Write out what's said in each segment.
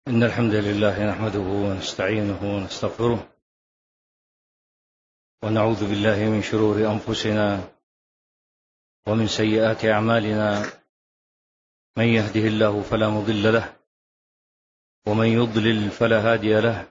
إن الحمد لله نحمده ونستعينه ونستغفره ونعوذ بالله من شرور أنفسنا ومن سيئات أعمالنا. من يهده الله فلا مضل له ومن يضلل فلا هادي له،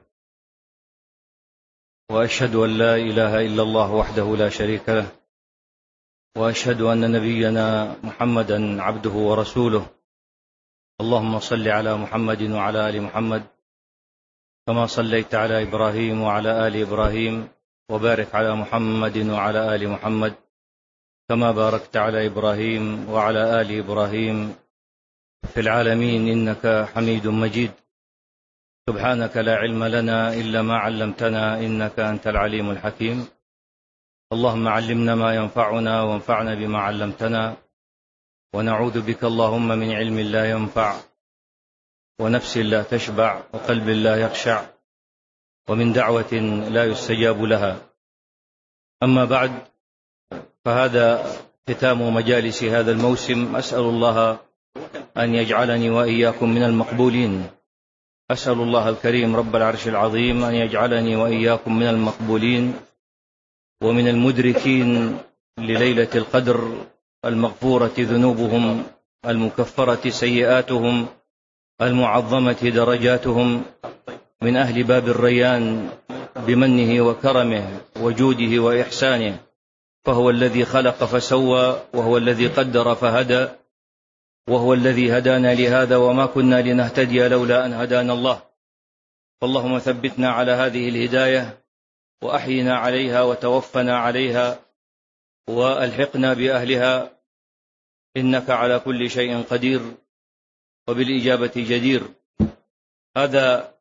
وأشهد أن لا إله إلا الله وحده لا شريك له، وأشهد أن نبينا محمدا عبده ورسوله. اللهم صل على محمد وعلى آل محمد كما صليت على إبراهيم وعلى آل إبراهيم، وبارك على محمد وعلى آل محمد كما باركت على إبراهيم وعلى آل إبراهيم في العالمين إنك حميد مجيد. سبحانك لا علم لنا إلا ما علمتنا إنك أنت العليم الحكيم. اللهم علمنا ما ينفعنا وانفعنا بما علمتنا، ونعوذ بك اللهم من علم لا ينفع ونفس لا تشبع وقلب لا يخشع ومن دعوة لا يستجاب لها. أما بعد، فهذا ختام مجالس هذا الموسم. أسأل الله أن يجعلني وإياكم من المقبولين. أسأل الله الكريم رب العرش العظيم أن يجعلني وإياكم من المقبولين ومن المدركين لليلة القدر، المغفورة ذنوبهم، المكفرة سيئاتهم، المعظمة درجاتهم، من أهل باب الريان بمنه وكرمه وجوده وإحسانه. فهو الذي خلق فسوى، وهو الذي قدر فهدى، وهو الذي هدانا لهذا وما كنا لنهتدي لولا أن هدانا الله. فاللهم ثبتنا على هذه الهداية وأحينا عليها وتوفنا عليها وألحقنا بأهلها، إنك على كل شيء قدير وبالإجابة جدير. هذا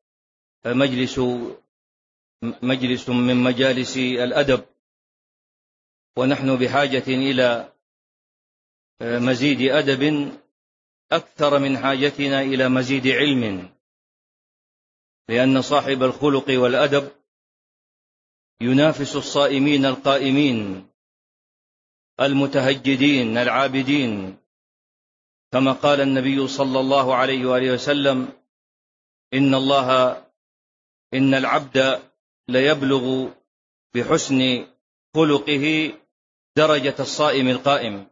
مجلس من مجالس الأدب، ونحن بحاجة إلى مزيد أدب أكثر من حاجتنا إلى مزيد علم، لأن صاحب الخلق والأدب ينافس الصائمين القائمين المتهجدين العابدين، كما قال النبي صلى الله عليه وآله وسلم: إن العبد ليبلغ بحسن خلقه درجة الصائم القائم.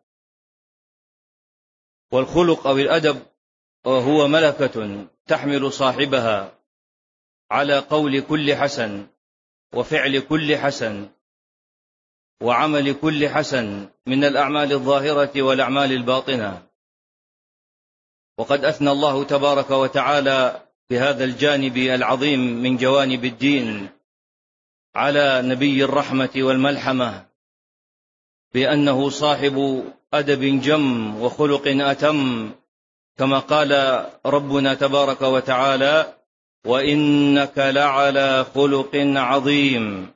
والخلق أو الأدب هو ملكة تحمل صاحبها على قول كل حسن وفعل كل حسن وعمل كل حسن من الأعمال الظاهرة والأعمال الباطنة. وقد أثنى الله تبارك وتعالى بهذا الجانب العظيم من جوانب الدين على نبي الرحمة والملحمة بأنه صاحب أدب جم وخلق أتم، كما قال ربنا تبارك وتعالى: وإنك لعلى خلق عظيم.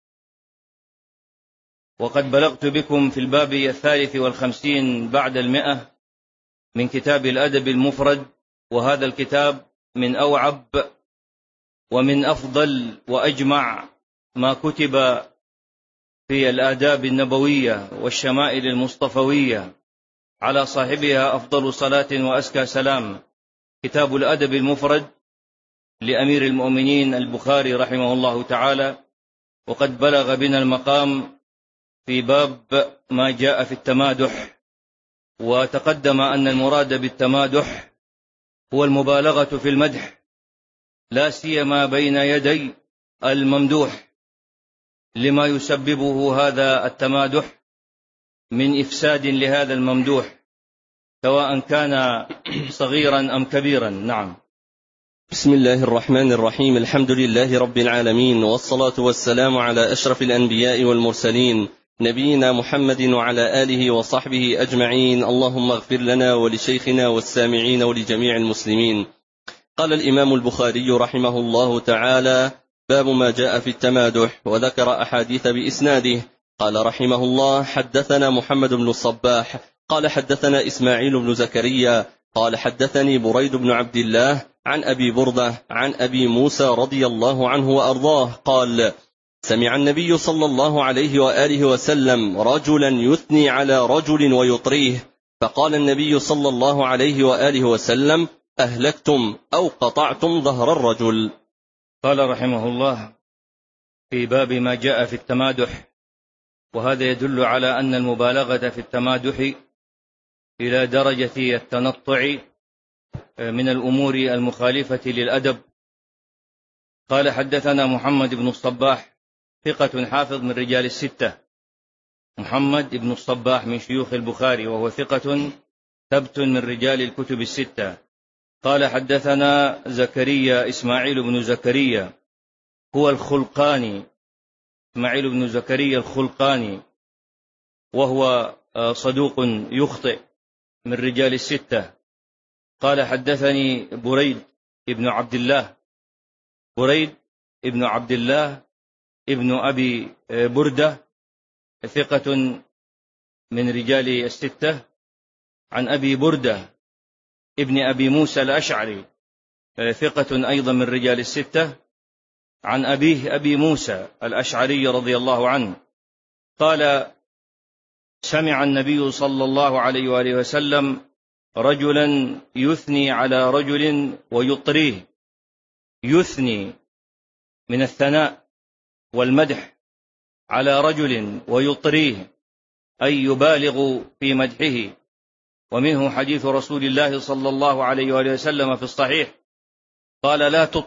وقد بلغت بكم في الباب 53 بعد 100 من كتاب الأدب المفرد، وهذا الكتاب من أوعب ومن أفضل وأجمع ما كتب في الآداب النبوية والشمائل المصطفوية، على صاحبها أفضل صلاة وأزكى سلام، كتاب الأدب المفرد لأمير المؤمنين البخاري رحمه الله تعالى. وقد بلغ بنا المقام في باب ما جاء في التمادح، وتقدم أن المراد بالتمادح هو المبالغة في المدح، لا سيما بين يدي الممدوح، لما يسببه هذا التمادح من إفساد لهذا الممدوح، سواء كان صغيرا أم كبيرا. نعم. بسم الله الرحمن الرحيم. الحمد لله رب العالمين، والصلاة والسلام على أشرف الأنبياء والمرسلين، نبينا محمد وعلى آله وصحبه أجمعين. اللهم اغفر لنا ولشيخنا والسامعين ولجميع المسلمين. قال الإمام البخاري رحمه الله تعالى: باب ما جاء في التمادح، وذكر أحاديث بإسناده. قال رحمه الله: حدثنا محمد بن الصباح قال حدثنا إسماعيل بن زكريا قال حدثني بريد بن عبد الله عن أبي بردة عن أبي موسى رضي الله عنه وأرضاه قال: سمع النبي صلى الله عليه وآله وسلم رجلا يثني على رجل ويطريه، فقال النبي صلى الله عليه وآله وسلم: أهلكتم أو قطعتم ظهر الرجل. قال رحمه الله في باب ما جاء في التمادح، وهذا يدل على أن المبالغة في التمادح إلى درجة التنطع من الأمور المخالفة للأدب. قال حدثنا محمد بن الصباح ثقة حافظ من رجال الستة، محمد بن الصباح من شيوخ البخاري وهو ثقة ثبت من رجال الكتب الستة. قال حدثنا زكريا إسماعيل بن زكريا هو الخلقاني، إسماعيل بن زكريا الخلقاني، وهو صدوق يخطئ من رجال الستة. قال حدثني بريد ابن عبد الله، بريد ابن عبد الله ابن أبي بردة ثقة من رجال الستة، عن أبي بردة ابن أبي موسى الأشعري ثقة أيضا من رجال الستة، عن أبيه أبي موسى الأشعري رضي الله عنه قال سمع النبي صلى الله عليه وآله وسلم رجلا يثني على رجل ويطريه. يثني من الثناء والمدح على رجل ويطريه أي يبالغ في مدحه. ومنه حديث رسول الله صلى الله عليه وآله وسلم في الصحيح قال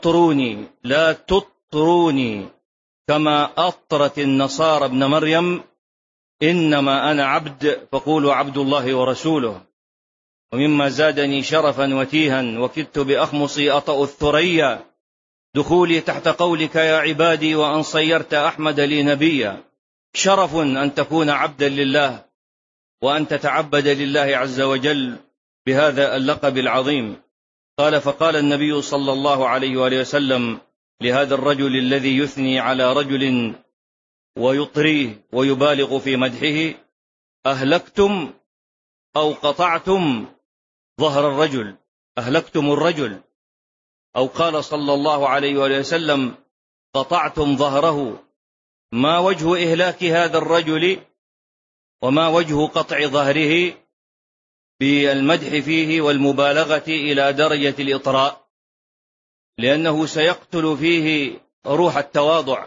لا تطروني كما أطرت النصارى ابن مريم، إنما أنا عبد فقولوا عبد الله ورسوله. ومما زادني شرفا وتيها وكدت بأخمصي أطأ الثريا دخولي تحت قولك يا عبادي وأن صيرت أحمد لي نبيا. شرف أن تكون عبدا لله وأن تتعبد لله عز وجل بهذا اللقب العظيم. قال فقال النبي صلى الله عليه وآله وسلم لهذا الرجل الذي يثني على رجل ويطريه ويبالغ في مدحه أهلكتم أو قطعتم ظهر الرجل، أهلكتم الرجل، أو قال صلى الله عليه وآله وسلم قطعتم ظهره. ما وجه إهلاك هذا الرجل وما وجه قطع ظهره بالمدح فيه والمبالغة إلى درجة الإطراء؟ لأنه سيقتل فيه روح التواضع،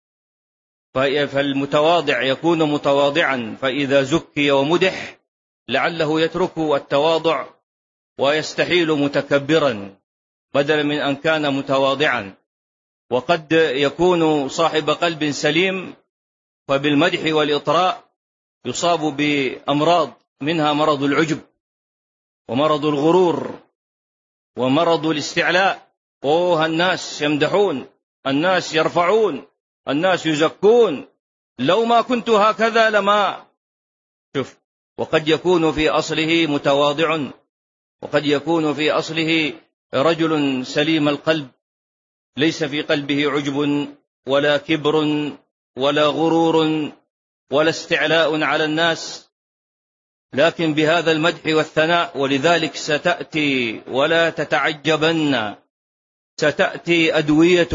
فالمتواضع يكون متواضعا، فإذا زكي ومدح لعله يترك التواضع ويستحيل متكبرا بدلا من أن كان متواضعا. وقد يكون صاحب قلب سليم فبالمدح والإطراء يصاب بأمراض، منها مرض العجب ومرض الغرور ومرض الاستعلاء. الناس يمدحون، الناس يرفعون، الناس يزكون، لو ما كنت هكذا لما شوف. وقد يكون في أصله متواضع، وقد يكون في أصله رجل سليم القلب ليس في قلبه عجب ولا كبر ولا غرور ولا استعلاء على الناس، لكن بهذا المدح والثناء. ولذلك ستأتي ولا تتعجبن، ستأتي أدوية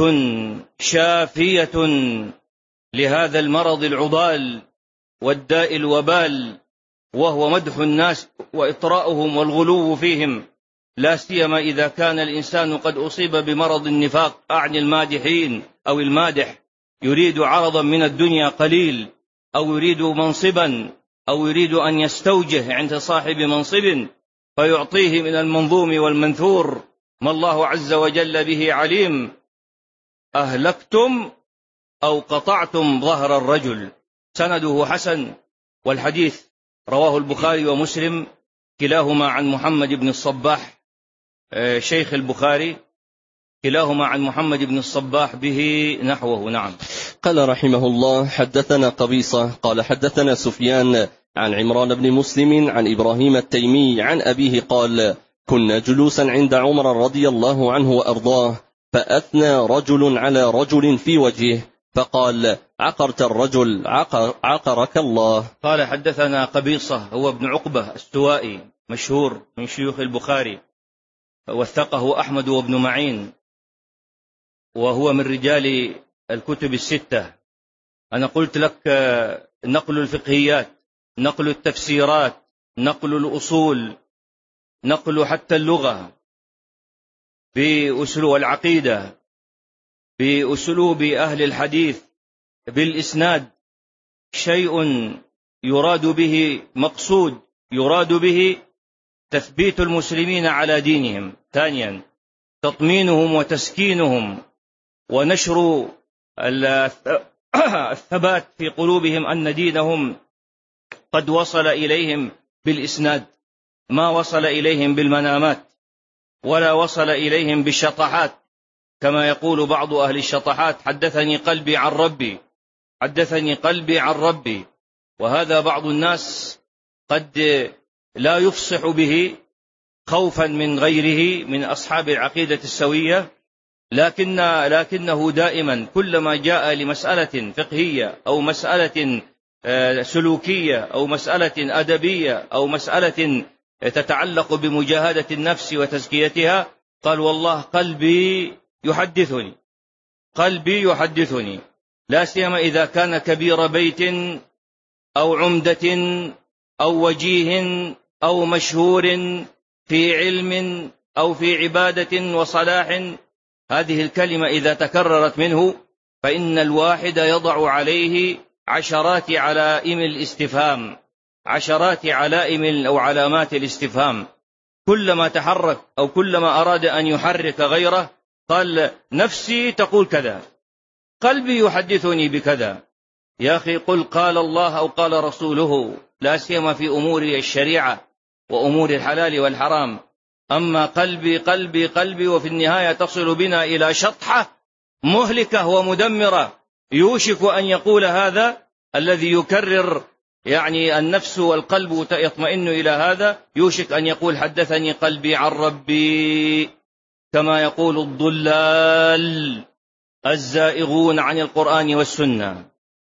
شافية لهذا المرض العضال والداء الوبال، وهو مدح الناس وإطراؤهم والغلو فيهم، لا سيما إذا كان الإنسان قد أصيب بمرض النفاق، أعني المادحين أو المادح، يريد عرضا من الدنيا قليل، أو يريد منصبا، أو يريد أن يستوجه عند صاحب منصب فيعطيه من المنظوم والمنثور ما الله عز وجل به عليم. أهلكتم أو قطعتم ظهر الرجل. سنده حسن، والحديث رواه البخاري ومسلم كلاهما عن محمد بن الصباح شيخ البخاري، كلاهما عن محمد بن الصباح به نحوه. نعم. قال رحمه الله حدثنا قبيصة قال حدثنا سفيان عن عمران بن مسلم عن إبراهيم التيمي عن أبيه قال كنا جلوسا عند عمر رضي الله عنه وأرضاه، فأثنى رجل على رجل في وجهه فقال عقرت الرجل عقرك الله. قال حدثنا قبيصة هو ابن عقبة السوائي مشهور من شيوخ البخاري، وثقه أحمد وابن معين، وهو من رجال الكتب الستة. أنا قلت لك نقل الفقهيات، نقل التفسيرات، نقل الأصول، نقل حتى اللغة، بأسلوب العقيدة، بأسلوب أهل الحديث، بالإسناد، شيء يراد به مقصود، يراد به تثبيت المسلمين على دينهم. ثانيا تطمينهم وتسكينهم ونشر الثبات في قلوبهم أن دينهم قد وصل إليهم بالإسناد، ما وصل إليهم بالمنامات ولا وصل إليهم بالشطحات، كما يقول بعض أهل الشطحات: حدثني قلبي عن ربي، حدثني قلبي عن ربي. وهذا بعض الناس قد لا يفصح به خوفا من غيره من أصحاب العقيدة السوية، لكنه دائما كلما جاء لمسألة فقهية أو مسألة سلوكية أو مسألة أدبية أو مسألة تتعلق بمجاهدة النفس وتزكيتها، قال: والله قلبي يحدثني، قلبي يحدثني. لا سيما إذا كان كبير بيت أو عمدة أو وجيه أو مشهور في علم أو في عبادة وصلاح. هذه الكلمة إذا تكررت منه فإن الواحد يضع عليه عشرات علائم الاستفهام، عشرات علائم أو علامات الاستفهام. كلما تحرك أو كلما أراد أن يحرك غيره قال: نفسي تقول كذا، قلبي يحدثني بكذا. يا أخي قل قال الله أو قال رسوله، لا سيما في أمور الشريعة وأمور الحلال والحرام. أما قلبي قلبي قلبي، وفي النهاية تصل بنا إلى شطحة مهلكة ومدمرة. يوشك أن يقول هذا الذي يكرر، يعني النفس والقلب يطمئن إلى هذا، يوشك أن يقول: حدثني قلبي عن ربي، كما يقول الضلال الزائغون عن القرآن والسنة.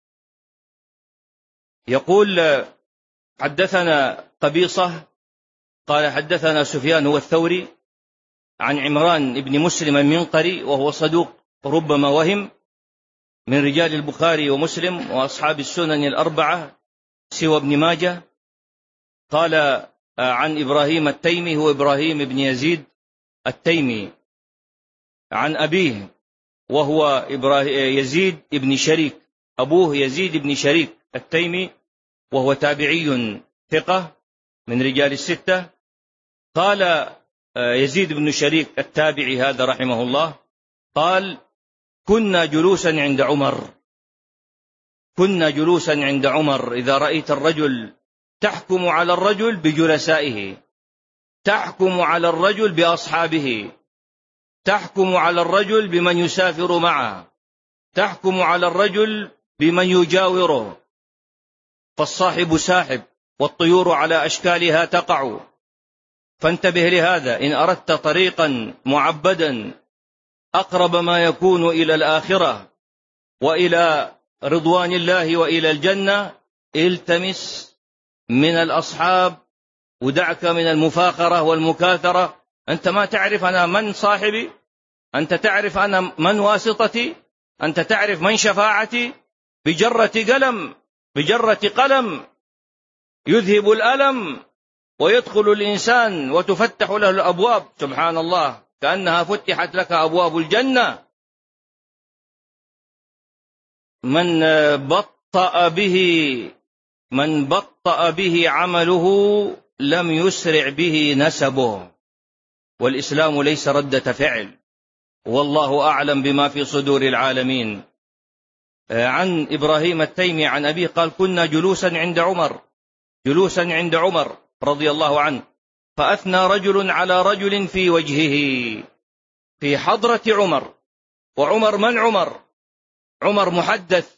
يقول: حدثنا قبيصة قال: حدثنا سفيان هو الثوري عن عمران بن مسلم المنقري، وهو صدوق ربما وهم، من رجال البخاري ومسلم وأصحاب السنن الأربعة سوى ابن ماجه. قال: عن إبراهيم التيمي، هو إبراهيم بن يزيد التيمي، عن أبيه وهو يزيد بن شريك، أبوه يزيد بن شريك التيمي، وهو تابعي ثقة من رجال الستة. قال يزيد بن شريك التابعي هذا رحمه الله، قال: كنا جلوسا عند عمر، كنا جلوسا عند عمر. إذا رأيت الرجل تحكم على الرجل بجلسائه، تحكم على الرجل بأصحابه، تحكم على الرجل بمن يسافر معه، تحكم على الرجل بمن يجاوره. فالصاحب ساحب، والطيور على أشكالها تقع. فانتبه لهذا، إن أردت طريقا معبدا أقرب ما يكون إلى الآخرة وإلى رضوان الله وإلى الجنة، التمس من الأصحاب ودعك من المفاخرة والمكاثرة. أنت ما تعرف أنا من صاحبي، أنت تعرف أنا من واسطتي، أنت تعرف من شفاعتي. بجرة قلم يذهب الألم ويدخل الإنسان وتفتح له الأبواب، سبحان الله، كأنها فتحت لك أبواب الجنة. من بطأ به عمله لم يسرع به نسبه. والإسلام ليس ردة فعل، والله أعلم بما في صدور العالمين. عن إبراهيم التيمي عن أبيه قال: كنا جلوسا عند عمر رضي الله عنه، فأثنى رجل على رجل في وجهه في حضرة عمر. وعمر من عمر محدث،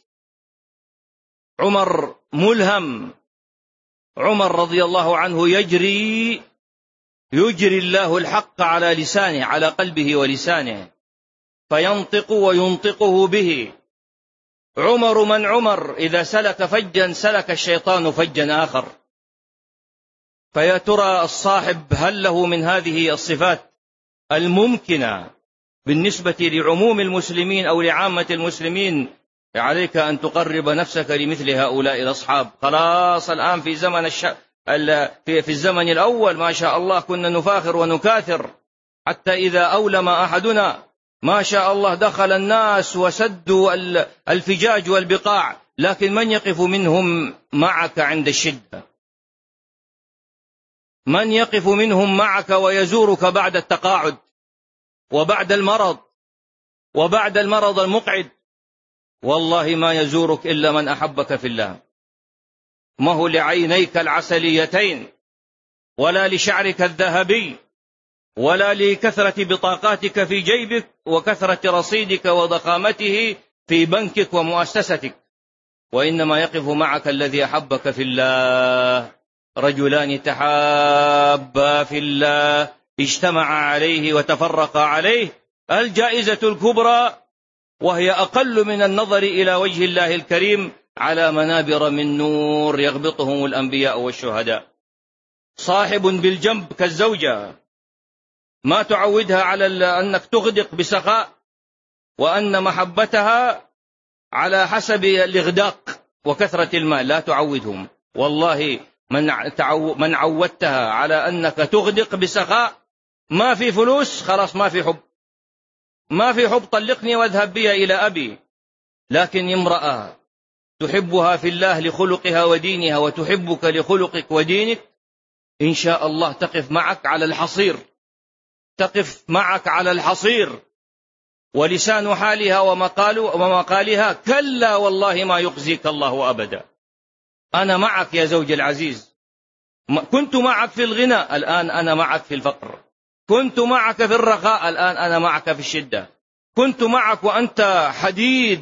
عمر ملهم، عمر رضي الله عنه يجري الله الحق على لسانه، على قلبه ولسانه، فينطق وينطقه به. عمر من عمر، إذا سلك فجا سلك الشيطان فجا آخر. فيا ترى الصاحب هل له من هذه الصفات الممكنة بالنسبة لعموم المسلمين أو لعامة المسلمين؟ عليك أن تقرب نفسك لمثل هؤلاء الأصحاب. خلاص الآن في زمن في الزمن الأول ما شاء الله كنا نفاخر ونكاثر حتى إذا أولم أحدنا ما شاء الله دخل الناس وسدوا الفجاج والبقاع، لكن من يقف منهم معك عند الشدة؟ من يقف منهم معك ويزورك بعد التقاعد وبعد المرض وبعد المرض المقعد؟ والله ما يزورك إلا من أحبك في الله. ما هو لعينيك العسليتين، ولا لشعرك الذهبي، ولا لكثرة بطاقاتك في جيبك وكثرة رصيدك وضخامته في بنكك ومؤسستك، وإنما يقف معك الذي أحبك في الله. رجلان تحابا في الله اجتمعا عليه وتفرقا عليه، الجائزة الكبرى وهي أقل من النظر إلى وجه الله الكريم على منابر من نور يغبطهم الأنبياء والشهداء. صاحب بالجنب كالزوجة، ما تعودها على أنك تغدق بسخاء، وأن محبتها على حسب الإغداق وكثرة المال، لا تعودهم. والله من عودتها على أنك تغدق بسخاء، ما في فلوس خلاص، ما في حب، ما في حب، طلقني واذهب بي إلى أبي. لكن امرأة تحبها في الله لخلقها ودينها وتحبك لخلقك ودينك، إن شاء الله تقف معك على الحصير، تقف معك على الحصير، ولسان حالها ومقالها كلا والله ما يخزيك الله أبدا. أنا معك يا زوجي العزيز، كنت معك في الغنى، الآن أنا معك في الفقر، كنت معك في الرخاء، الآن أنا معك في الشدة، كنت معك وأنت حديد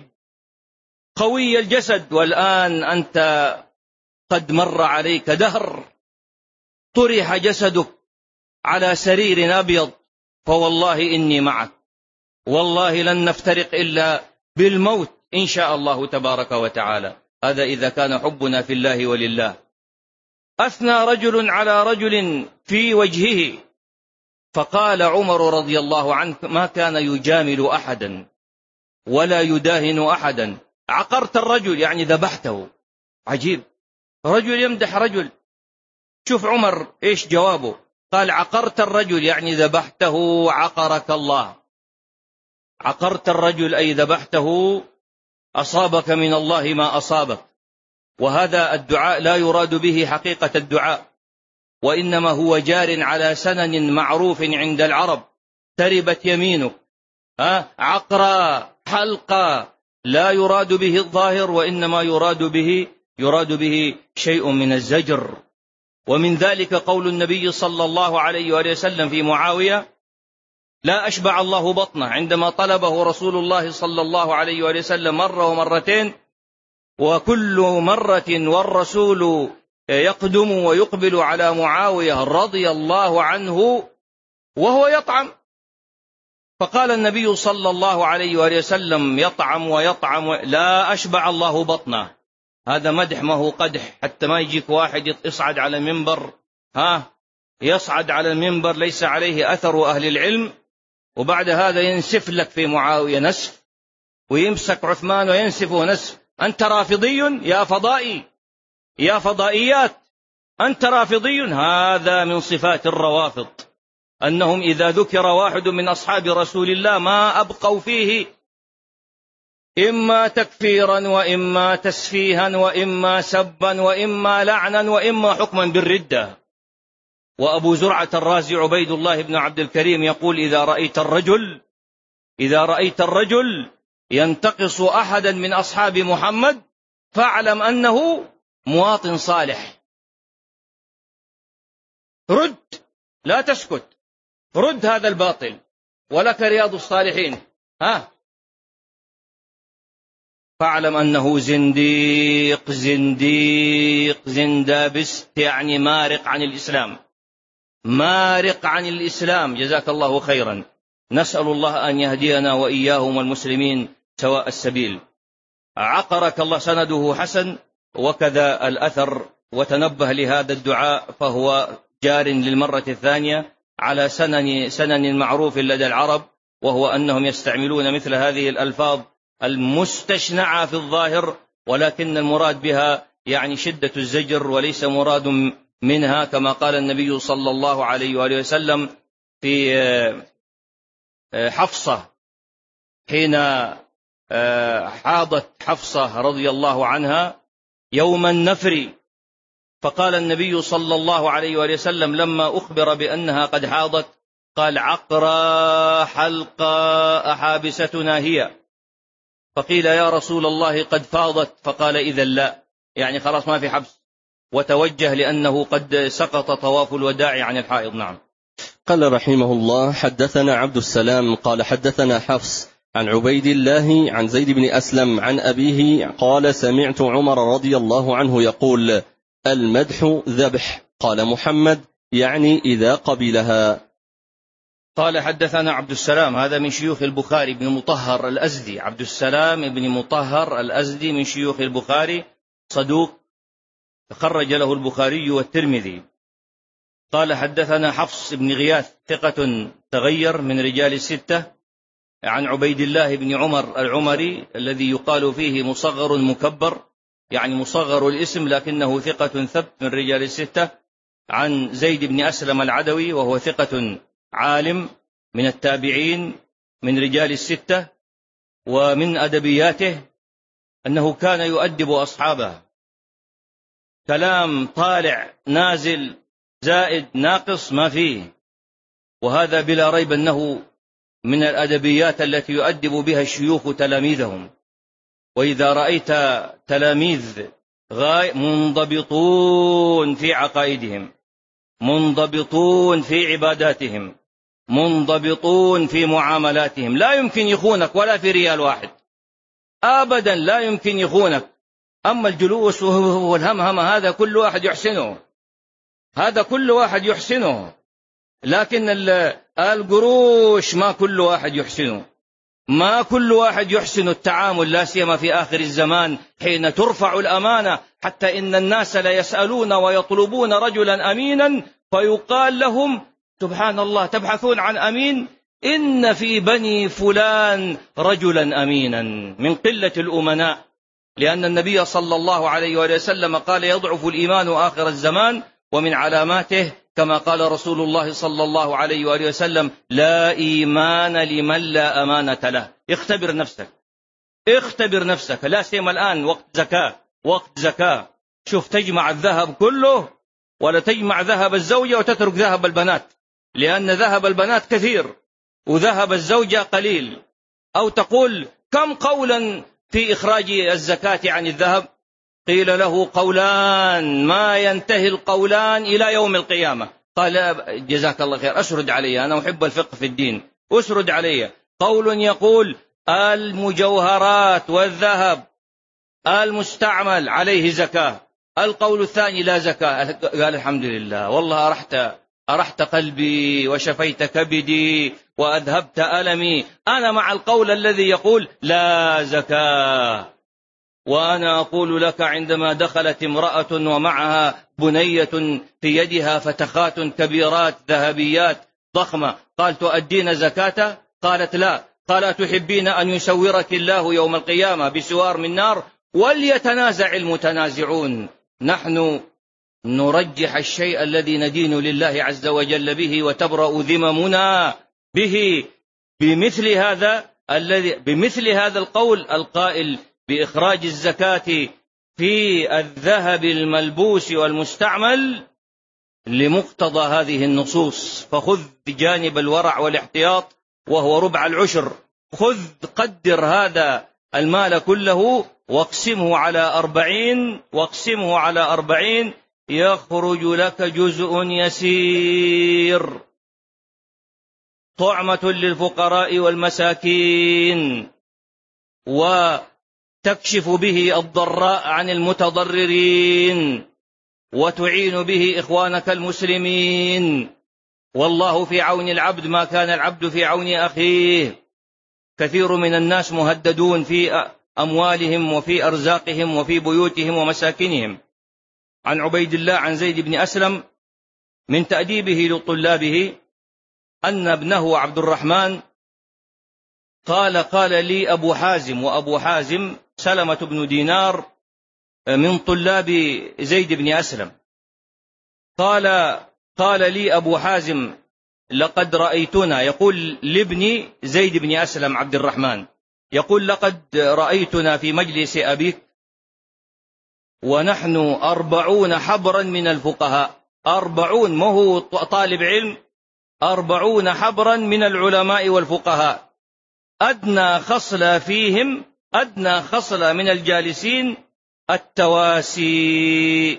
قوي الجسد، والآن أنت قد مر عليك دهر، طرح جسدك على سرير أبيض، فوالله إني معك، والله لن نفترق إلا بالموت إن شاء الله تبارك وتعالى. هذا إذا كان حبنا في الله ولله. أثنى رجل على رجل في وجهه، فقال عمر رضي الله عنه: ما كان يجامل أحدا ولا يداهن أحدا. عقرت الرجل يعني ذبحته. عجيب، رجل يمدح رجل. شوف عمر إيش جوابه، قال: عقرت الرجل يعني ذبحته، عقرك الله. عقرت الرجل أي ذبحته، أصابك من الله ما أصابك. وهذا الدعاء لا يراد به حقيقة الدعاء، وإنما هو جار على سنن معروف عند العرب: تربت يمينك، عقرا، حلقا، لا يراد به الظاهر، وإنما يراد به شيء من الزجر. ومن ذلك قول النبي صلى الله عليه وسلم في معاوية: لا أشبع الله بطنه، عندما طلبه رسول الله صلى الله عليه وسلم مرة ومرتين، وكل مرة والرسول يقدم ويقبل على معاوية رضي الله عنه وهو يطعم. فقال النبي صلى الله عليه وسلم: يطعم ويطعم، لا أشبع الله بطنه. هذا مدح، ما هو قدح. حتى ما يجيك واحد يصعد على المنبر، يصعد على المنبر ليس عليه أثر أهل العلم، وبعد هذا ينسف لك في معاوية نسف، ويمسك عثمان وينسفه نسف. أنت رافضي يا فضائي، يا فضائيات، أنت رافضي. هذا من صفات الروافض، أنهم إذا ذكر واحد من أصحاب رسول الله ما أبقوا فيه إما تكفيرا وإما تسفيها وإما سبا وإما لعنا وإما حكما بالردة. وأبو زرعة الرازي عبيد الله بن عبد الكريم يقول: إذا رأيت الرجل ينتقص أحدا من أصحاب محمد فاعلم أنه مواطن صالح. رد، لا تسكت، رد هذا الباطل، ولك رياض الصالحين. فاعلم أنه زنديق زندابست، يعني مارق عن الإسلام، مارق عن الإسلام. جزاك الله خيرا. نسأل الله أن يهدينا وإياهم والمسلمين سواء السبيل. عقرك الله، سنده حسن، وكذا الأثر. وتنبه لهذا الدعاء فهو جار للمرة الثانية على سنن معروف لدى العرب، وهو أنهم يستعملون مثل هذه الألفاظ المستشنعة في الظاهر، ولكن المراد بها يعني شدة الزجر، وليس مراد منها كما قال النبي صلى الله عليه وآله وسلم حفصة حين حاضت حفصة رضي الله عنها يوم النفر، فقال النبي صلى الله عليه وآله وسلم لما أخبر بأنها قد حاضت قال: عقرى حلقى أحابستنا هي؟ فقيل: يا رسول الله قد فاضت. فقال: إذا لا، يعني خلاص ما في حبس، وتوجه لأنه قد سقط طواف الوداع عن الحائض. نعم. قال رحمه الله: حدثنا عبد السلام قال حدثنا حفص عن عبيد الله عن زيد بن أسلم عن أبيه قال: سمعت عمر رضي الله عنه يقول: المدح ذبح. قال محمد: يعني إذا قبلها. قال حدثنا عبد السلام، هذا من شيوخ البخاري، بن مطهر الأزدي، عبد السلام بن مطهر الأزدي من شيوخ البخاري، صدوق خرج له البخاري والترمذي. قال حدثنا حفص بن غياث ثقة تغير من رجال الستة، عن عبيد الله بن عمر العمري الذي يقال فيه مصغر مكبر، يعني مصغر الاسم لكنه ثقة ثبت من رجال الستة، عن زيد بن أسلم العدوي وهو ثقة عالم من التابعين من رجال الستة. ومن أدبياته أنه كان يؤدب أصحابه، كلام طالع نازل زائد ناقص ما فيه، وهذا بلا ريب أنه من الأدبيات التي يؤدب بها الشيوخ تلاميذهم. وإذا رأيت تلاميذ منضبطون في عقائدهم، منضبطون في عباداتهم، منضبطون في معاملاتهم، لا يمكن يخونك ولا في ريال واحد أبدا، لا يمكن يخونك. أما الجلوس والهمهم هذا كل واحد يحسنه، هذا كل واحد يحسنه، لكن القروش ما كل واحد يحسنه، ما كل واحد يحسن التعامل، لا سيما في آخر الزمان حين ترفع الأمانة، حتى إن الناس لا يسألون ويطلبون رجلا أمينا فيقال لهم: سبحان الله، تبحثون عن أمين؟ إن في بني فلان رجلا أمينا، من قلة الأمناء. لأن النبي صلى الله عليه وآله وسلم قال: يضعف الإيمان آخر الزمان، ومن علاماته كما قال رسول الله صلى الله عليه وآله وسلم: لا إيمان لمن لا أمانة له. اختبر نفسك، اختبر نفسك، لا سيما الآن وقت زكاة، وقت زكاة. شوف، تجمع الذهب كله ولا تجمع ذهب الزوجة وتترك ذهب البنات، لأن ذهب البنات كثير وذهب الزوجة قليل. أو تقول: كم قولا في إخراج الزكاة عن الذهب؟ قيل له: قولان ما ينتهي القولان إلى يوم القيامة. قال: جزاك الله خير، أسرد علي، أنا أحب الفقه في الدين، أسرد علي. قول يقول: المجوهرات والذهب المستعمل عليه زكاة. القول الثاني: لا زكاة. قال: الحمد لله، والله أرحت قلبي وشفيت كبدي وأذهبت ألمي. أنا مع القول الذي يقول لا زكاة. وأنا أقول لك: عندما دخلت امرأة ومعها بنية في يدها فتخات كبيرات ذهبيات ضخمة، قال: تؤدين زكاة؟ قالت: لا. قال: تحبين أن يسورك الله يوم القيامة بسوار من نار؟ وليتنازع المتنازعون. نحن نرجح الشيء الذي ندين لله عز وجل به وتبرأ ذممنا به بمثل هذا القول القائل بإخراج الزكاة في الذهب الملبوس والمستعمل لمقتضى هذه النصوص. فخذ جانب الورع والاحتياط وهو ربع العشر، قدر هذا المال كله واقسمه على 40 يخرج لك جزء يسير، طعمة للفقراء والمساكين، وتكشف به الضراء عن المتضررين، وتعين به إخوانك المسلمين. والله في عون العبد ما كان العبد في عون أخيه. كثير من الناس مهددون في أموالهم وفي أرزاقهم وفي بيوتهم ومساكنهم. عن عبيد الله عن زيد بن أسلم من تأديبه لطلابه أن ابنه عبد الرحمن قال لي أبو حازم، وأبو حازم سلمة بن دينار من طلاب زيد بن أسلم، قال لي أبو حازم: لقد رأيتنا، يقول لابن زيد بن أسلم عبد الرحمن، يقول لقد رأيتنا في مجلس أبيك ونحن 40 حبرا من الفقهاء، 40 ما هو طالب علم، 40 حبرا من العلماء والفقهاء، أدنى خصلة فيهم، أدنى خصلة من الجالسين التواسي،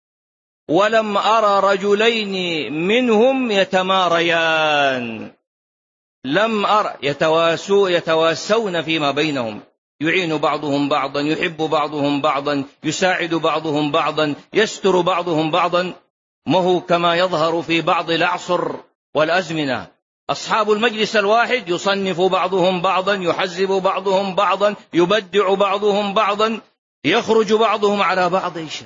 ولم أرى رجلين منهم يتماريان، لم أرى يتواسون فيما بينهم، يعين بعضهم بعضا، يحب بعضهم بعضا، يساعد بعضهم بعضا، يستر بعضهم بعضا، ما هو كما يظهر في بعض الأعصر والأزمنة، أصحاب المجلس الواحد يصنف بعضهم بعضا، يحزب بعضهم بعضا، يبدع بعضهم بعضا، يخرج بعضهم على بعض. إيش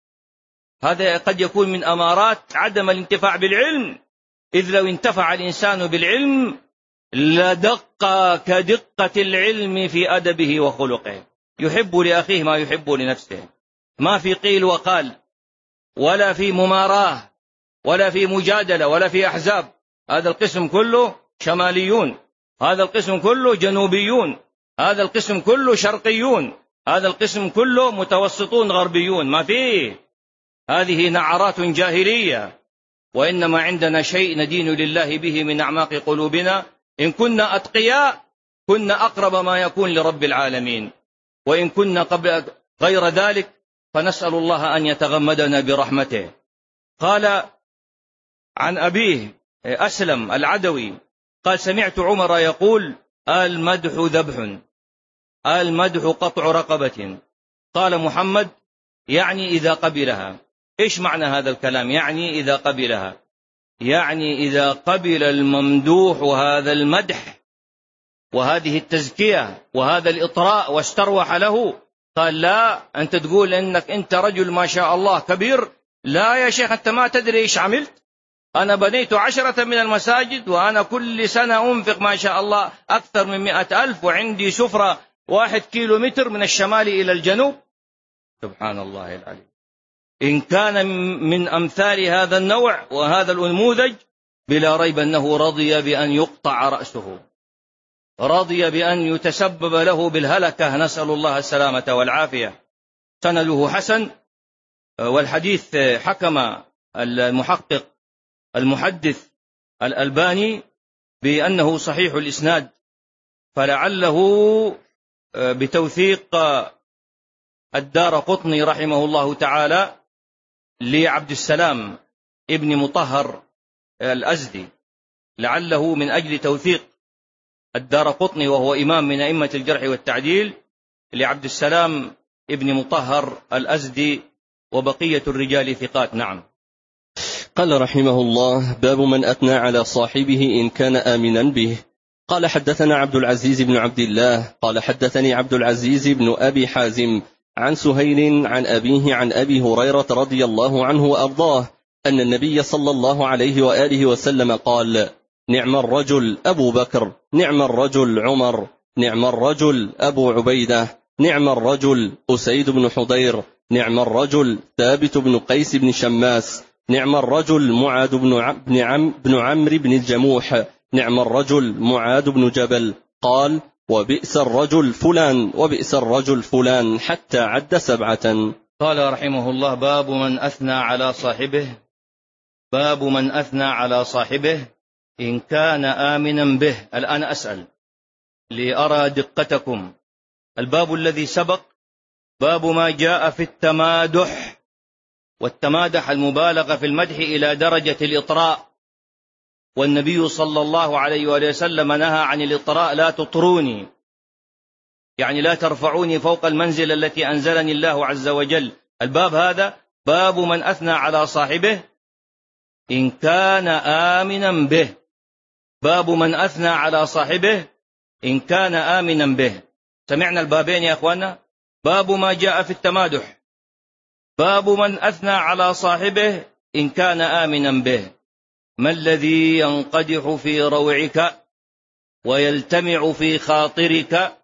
هذا قد يكون من أمارات عدم الانتفاع بالعلم، إذ لو انتفع الإنسان بالعلم لدق كدقة العلم في أدبه وخلقه، يحب لأخيه ما يحب لنفسه، ما في قيل وقال، ولا في مماراه، ولا في مجادلة، ولا في أحزاب. هذا القسم كله شماليون، هذا القسم كله جنوبيون، هذا القسم كله شرقيون، هذا القسم كله متوسطون غربيون، ما فيه. هذه نعرات جاهلية، وإنما عندنا شيء ندين لله به من أعماق قلوبنا. إن كنا أتقياء كنا أقرب ما يكون لرب العالمين، وإن كنا غير ذلك فنسأل الله أن يتغمدنا برحمته. قال عن أبيه أسلم العدوي قال سمعت عمر يقول المدح ذبح، المدح قطع رقبة. قال محمد يعني إذا قبلها. إيش معنى هذا الكلام؟ يعني إذا قبلها، يعني إذا قبل الممدوح هذا المدح وهذه التزكية وهذا الإطراء واستروح له. قال لا، أنت تقول إنك أنت رجل ما شاء الله كبير، لا يا شيخ أنت ما تدري إيش عملت، أنا بنيت 10 من المساجد، وأنا كل سنة أنفق ما شاء الله أكثر من 100,000، وعندي سفرة 1 كيلومتر من الشمال إلى الجنوب. سبحان الله العلي. إن كان من أمثال هذا النوع وهذا الأنموذج بلا ريب أنه رضي بأن يقطع رأسه، رضي بأن يتسبب له بالهلكة، نسأل الله السلامة والعافية. سنده حسن، والحديث حكم المحقق المحدث الألباني بأنه صحيح الإسناد، فلعله بتوثيق الدارقطني رحمه الله تعالى لعبد السلام ابن مطهر الأزدي، لعله من أجل توثيق الدارقطني وهو إمام من أئمة الجرح والتعديل لعبد السلام ابن مطهر الأزدي، وبقية الرجال ثقات. نعم. قال رحمه الله باب من أثنى على صاحبه إن كان آمنا به. قال حدثنا عبد العزيز بن عبد الله قال حدثني عبد العزيز بن أبي حازم عن سهيل عن أبيه عن أبي هريرة رضي الله عنه وأرضاه أن النبي صلى الله عليه وآله وسلم قال نعم الرجل أبو بكر، نعم الرجل عمر، نعم الرجل أبو عبيدة، نعم الرجل أسيد بن حضير، نعم الرجل ثابت بن قيس بن شماس، نعم الرجل معاذ بن عمرو بن الجموح، نعم الرجل معاذ بن جبل. قال وبئس الرجل فلان، وبئس الرجل فلان، حتى عد 7. قال رحمه الله باب من أثنى على صاحبه، باب من أثنى على صاحبه إن كان آمنا به. الآن أسأل لأرى دقتكم، الباب الذي سبق باب ما جاء في التمادح، والتمادح المبالغة في المدح إلى درجة الإطراء، والنبي صلى الله عليه وآله وسلم نهى عن الإطراء، لا تطروني، يعني لا ترفعوني فوق المنزل التي أنزلني الله عز وجل. الباب هذا باب من أثنى على صاحبه إن كان آمنا به، باب من أثنى على صاحبه إن كان آمنا به. سمعنا البابين يا أخوانا، باب ما جاء في التمادح، باب من أثنى على صاحبه إن كان آمنا به. ما الذي ينقدح في روعك ويلتمع في خاطرك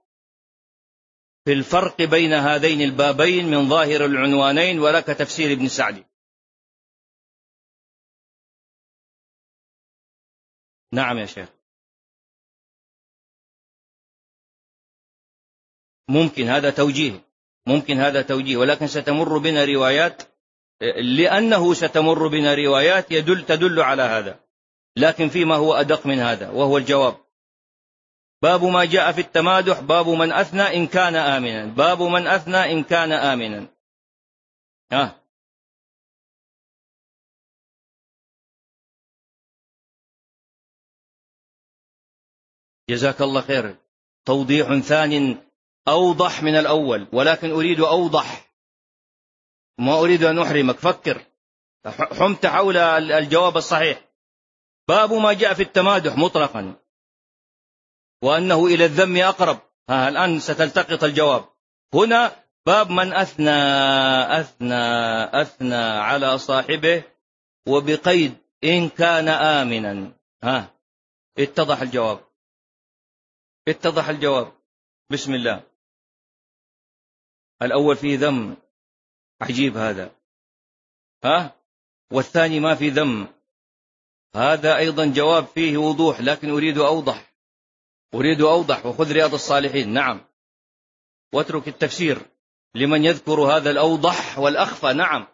في الفرق بين هذين البابين من ظاهر العنوانين؟ ولك تفسير ابن سعدي. نعم يا شيخ. ممكن هذا توجيه، ولكن ستمر بنا روايات، لأنه ستمر بنا روايات تدل على هذا، لكن فيما هو أدق من هذا، وهو الجواب. باب ما جاء في التمادح، باب من أثنى إن كان آمنا، باب من أثنى إن كان آمنا. جزاك الله خير. توضيح ثاني أوضح من الأول، ولكن أريد أوضح، ما أريد أن أحرمك. فكر، حمت حول الجواب الصحيح. باب ما جاء في التمادح مطلقا، وأنه إلى الذم أقرب. الآن ستلتقط الجواب. هنا باب من أثنى على صاحبه، وبقيد إن كان آمنا. اتضح الجواب. بسم الله. الأول فيه ذم، عجيب هذا. والثاني ما في ذم، هذا أيضا جواب فيه وضوح، لكن أريد أوضح. وخذ رياض الصالحين، نعم، واترك التفسير لمن يذكر هذا الأوضح والأخفى. نعم.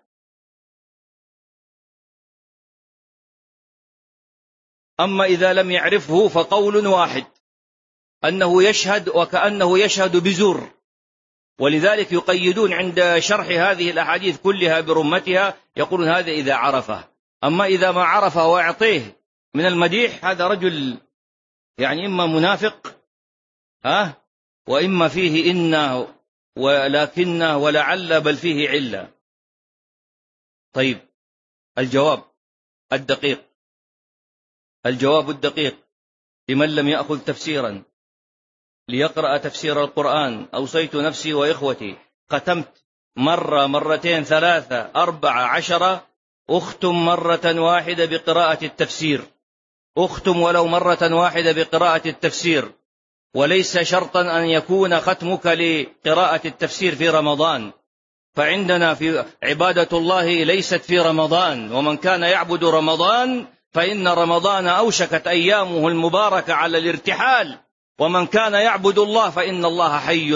أما إذا لم يعرفه فقول واحد، أنه يشهد وكأنه يشهد بزور، ولذلك يقيدون عند شرح هذه الأحاديث كلها برمتها، يقولون هذا إذا عرفه. أما إذا ما عرفه وأعطيه من المديح، هذا رجل يعني إما منافق وإما فيه إنه ولكنه ولعل بل فيه علة. طيب، الجواب الدقيق لمن لم يأخذ تفسيرا ليقرأ تفسير القرآن. أوصيت نفسي وإخوتي، ختمت مرة، مرتين، 3، 4، 10، أختم مرة واحدة بقراءة التفسير، أختم ولو مرة واحدة بقراءة التفسير. وليس شرطا أن يكون ختمك لقراءة التفسير في رمضان، فعندنا في عبادة الله ليست في رمضان، ومن كان يعبد رمضان فإن رمضان أوشكت أيامه المباركة على الارتحال، ومن كان يعبد الله فإن الله حي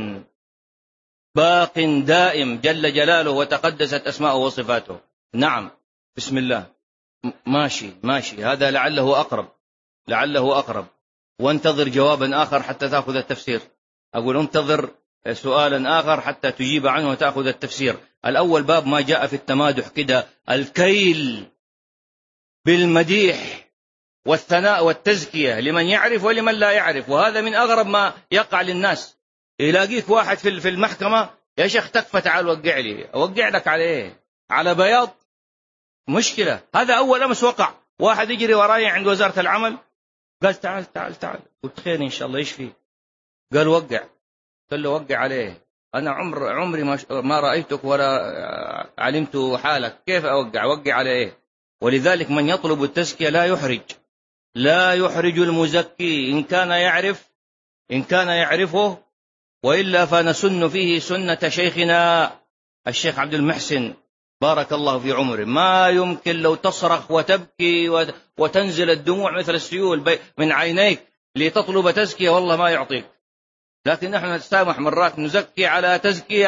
باق دائم جل جلاله وتقدست أسماؤه وصفاته. نعم. بسم الله. ماشي، هذا لعله أقرب. وانتظر جوابا آخر حتى تأخذ التفسير. أقول انتظر سؤالا آخر حتى تجيب عنه وتأخذ التفسير. الأول باب ما جاء في التمادح، كده الكيل بالمديح والثناء والتزكية لمن يعرف ولمن لا يعرف، وهذا من أغرب ما يقع للناس. يلاقيك واحد في المحكمة، يا شيخ تكفى تعال وقع لي. أوقع لك على إيه؟ على بياض؟ مشكلة. هذا أول أمس وقع، واحد يجري وراي عند وزارة العمل، قال تعال. قلت خير إن شاء الله، إيش فيه؟ قال وقع. قال له وقع عليه؟ أنا عمري ما رأيتك ولا علمت حالك، كيف وقع على إيه؟ ولذلك من يطلب التزكية لا يحرج المزكي إن كان يعرفه، وإلا فنسن فيه سنة شيخنا الشيخ عبد المحسن بارك الله في عمره. ما يمكن لو تصرخ وتبكي وتنزل الدموع مثل السيول من عينيك لتطلب تزكية، والله ما يعطيك. لكن نحن نتسامح مرات، نزكي على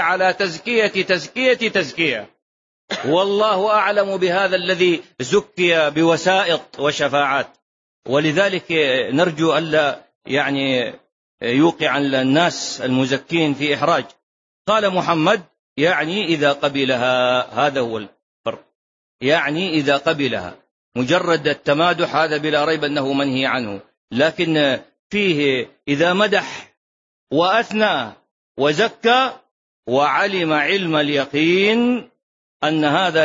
تزكية. والله أعلم بهذا الذي زكي بوسائط وشفاعات. ولذلك نرجو ألا يعني يوقع الناس المزكين في إحراج. قال محمد يعني إذا قبلها، هذا هو الفرق، يعني إذا قبلها. مجرد التمادح هذا بلا ريب أنه منهي عنه، لكن فيه إذا مدح وأثنى وزكى وعلم علم اليقين أن هذا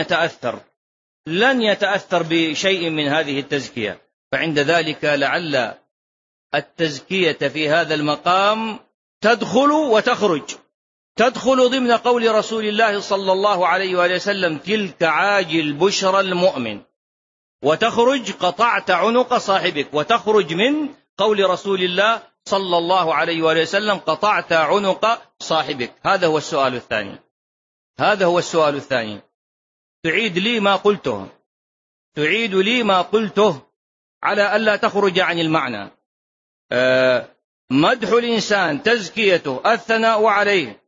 لن يتأثر بشيء من هذه التزكية، فعند ذلك لعل التزكية في هذا المقام تدخل وتخرج. تدخل ضمن قول رسول الله صلى الله عليه وآله وسلم تلك عاجل بشرى المؤمن، وتخرج قطعت عنق صاحبك. وتخرج من قول رسول الله صلى الله عليه وآله وسلم قطعت عنق صاحبك. هذا هو السؤال الثاني. تعيد لي ما قلته على ألا تخرج عن المعنى. مدح الإنسان، تزكيته، الثناء عليه،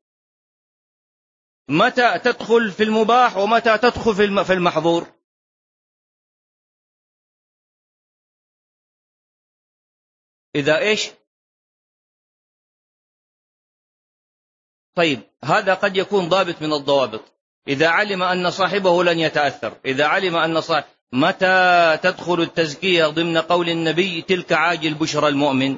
متى تدخل في المباح ومتى تدخل في المحظور؟ إذا إيش؟ طيب هذا قد يكون ضابط من الضوابط. إذا علم أن صاحبه لن يتأثر، إذا علم أن متى تدخل التزكية ضمن قول النبي تلك عاجل بشرى المؤمن؟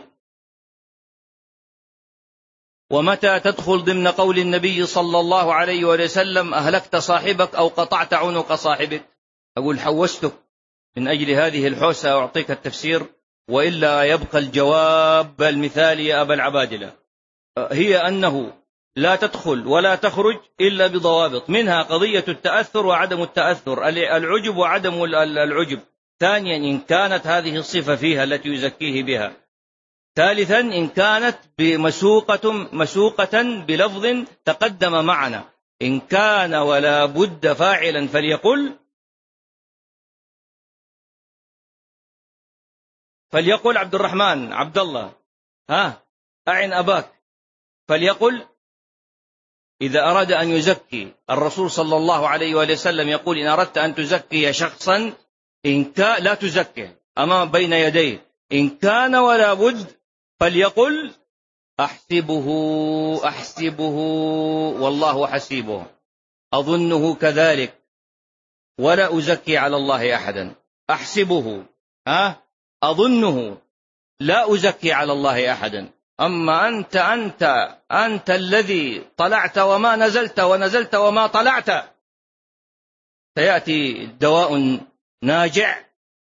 ومتى تدخل ضمن قول النبي صلى الله عليه وسلم أهلكت صاحبك أو قطعت عنق صاحبك؟ أقول حوستك من أجل هذه الحوسة أعطيك التفسير، وإلا يبقى الجواب المثالي يا أبا العبادلة، هي أنه لا تدخل ولا تخرج إلا بضوابط، منها قضية التأثر وعدم التأثر، العجب وعدم العجب. ثانيا إن كانت هذه الصفة فيها التي يزكيه بها. ثالثا إن كانت مسوقة بلفظ تقدم معنا، إن كان ولا بد فاعلا فليقل عبد الرحمن عبد الله أعن أباك، فليقل إذا أراد أن يزكي. الرسول صلى الله عليه وسلم يقول إن أردت أن تزكي شخصا لا تزكيه أمام بين يديه، إن كان ولا بد فليقل أحسبه والله حسيبه، أظنه كذلك ولا أزكي على الله أحدا. أحسبه أظنه لا أزكي على الله أحدا. أما أنت الذي طلعت وما نزلت ونزلت وما طلعت، سيأتي دواء ناجع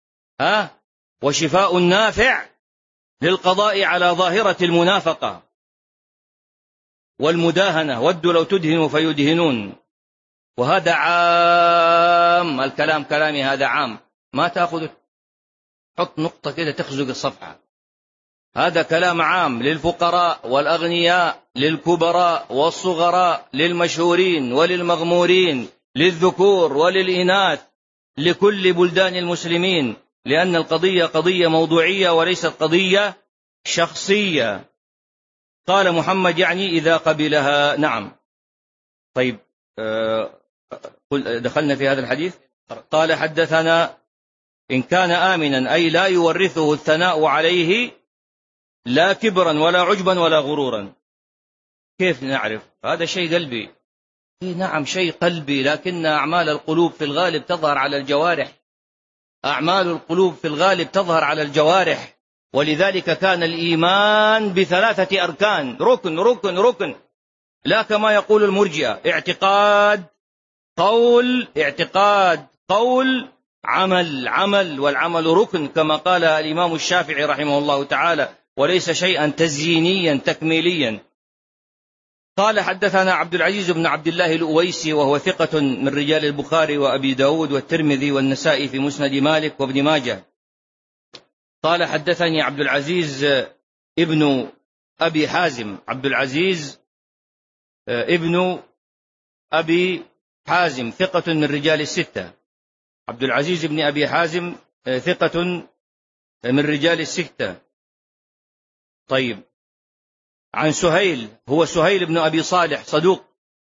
وشفاء نافع للقضاء على ظاهرة المنافقة والمداهنة، ودوا لو تدهنوا فيدهنون. وهذا عام، الكلام كلامي هذا عام، ما تأخذ حط نقطة كده تخزق الصفحة. هذا كلام عام للفقراء والأغنياء، للكبراء والصغراء، للمشهورين وللمغمورين، للذكور وللإناث، لكل بلدان المسلمين، لأن القضية قضية موضوعية وليست قضية شخصية. قال محمد يعني إذا قبلها. نعم. طيب دخلنا في هذا الحديث. قال حدثنا إن كان آمنا أي لا يورثه الثناء عليه لا كبرا ولا عجبا ولا غرورا. كيف نعرف هذا؟ شيء قلبي. نعم شيء قلبي، لكن أعمال القلوب في الغالب تظهر على الجوارح. أعمال القلوب في الغالب تظهر على الجوارح، ولذلك كان الإيمان ب3 أركان، ركن ركن ركن، لا كما يقول المرجئة اعتقاد قول عمل، والعمل ركن كما قال الإمام الشافعي رحمه الله تعالى، وليس شيئا تزيينيا تكميليا. قال حدثنا عبد العزيز بن عبد الله الأويسي وهو ثقة من رجال البخاري وأبي داود والترمذي والنسائي في مسند مالك وابن ماجه. قال حدثني عبد العزيز ابن أبي حازم، عبد العزيز ابن أبي حازم ثقة من رجال الستة. عبد العزيز بن أبي حازم ثقة من رجال الستة. طيب عن سهيل، هو سهيل بن أبي صالح صدوق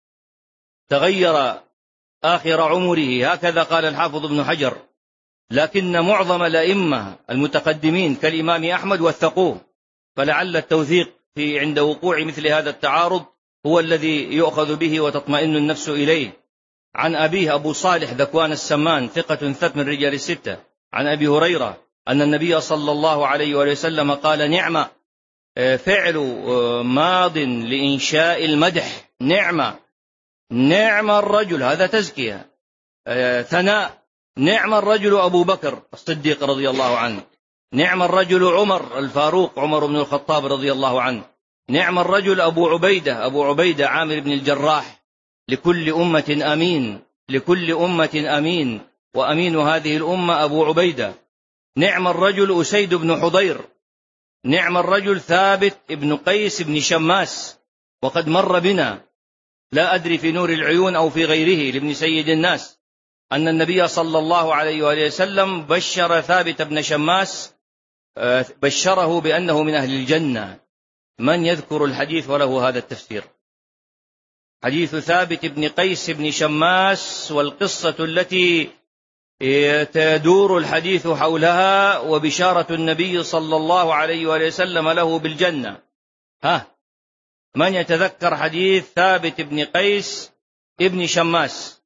تغير آخر عمره، هكذا قال الحافظ ابن حجر، لكن معظم الأئمة المتقدمين كالإمام أحمد وثقوه، فلعل التوثيق عند وقوع مثل هذا التعارض هو الذي يؤخذ به وتطمئن النفس إليه. عن أبيه أبو صالح ذكوان السمان ثقة ثبت من رجال الستة. عن أبي هريرة أن النبي صلى الله عليه وسلم قال نعم فعل ماض لإنشاء المدح، نعم الرجل، هذا تزكية ثناء، نعم الرجل أبو بكر الصديق رضي الله عنه، نعم الرجل عمر الفاروق عمر بن الخطاب رضي الله عنه، نعم الرجل أبو عبيدة عامر بن الجراح. لكل أمة أمين، وأمين هذه الأمة أبو عبيدة. نعم الرجل أسيد بن حضير، نعم الرجل ثابت بن قيس بن شماس، وقد مر بنا لا أدري في نور العيون أو في غيره لابن سيد الناس. أن النبي صلى الله عليه وآله وسلم بشر ثابت بن شماس، بشره بأنه من أهل الجنة. من يذكر الحديث وله هذا التفسير؟ حديث ثابت بن قيس بن شماس والقصة التي تدور الحديث حولها وبشارة النبي صلى الله عليه وآله وسلم له بالجنة. من يتذكر حديث ثابت بن قيس بن شماس؟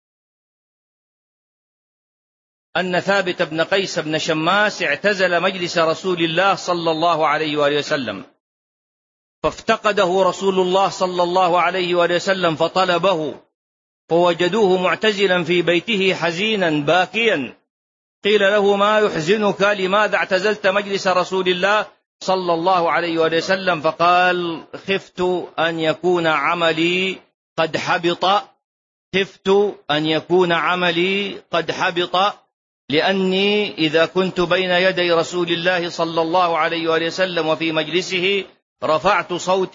أن ثابت بن قيس بن شماس اعتزل مجلس رسول الله صلى الله عليه وآله وسلم، فافتقده رسول الله صلى الله عليه وآله وسلم فطلبه، فوجدوه معتزلا في بيته حزينا باكيا. قيل له: ما يحزنك؟ لماذا اعتزلت مجلس رسول الله صلى الله عليه وآله وسلم؟ فقال: خفت أن يكون عملي قد حبط، خفت أن يكون عملي قد حبط، لأني إذا كنت بين يدي رسول الله صلى الله عليه وآله وسلم وفي مجلسه رفعت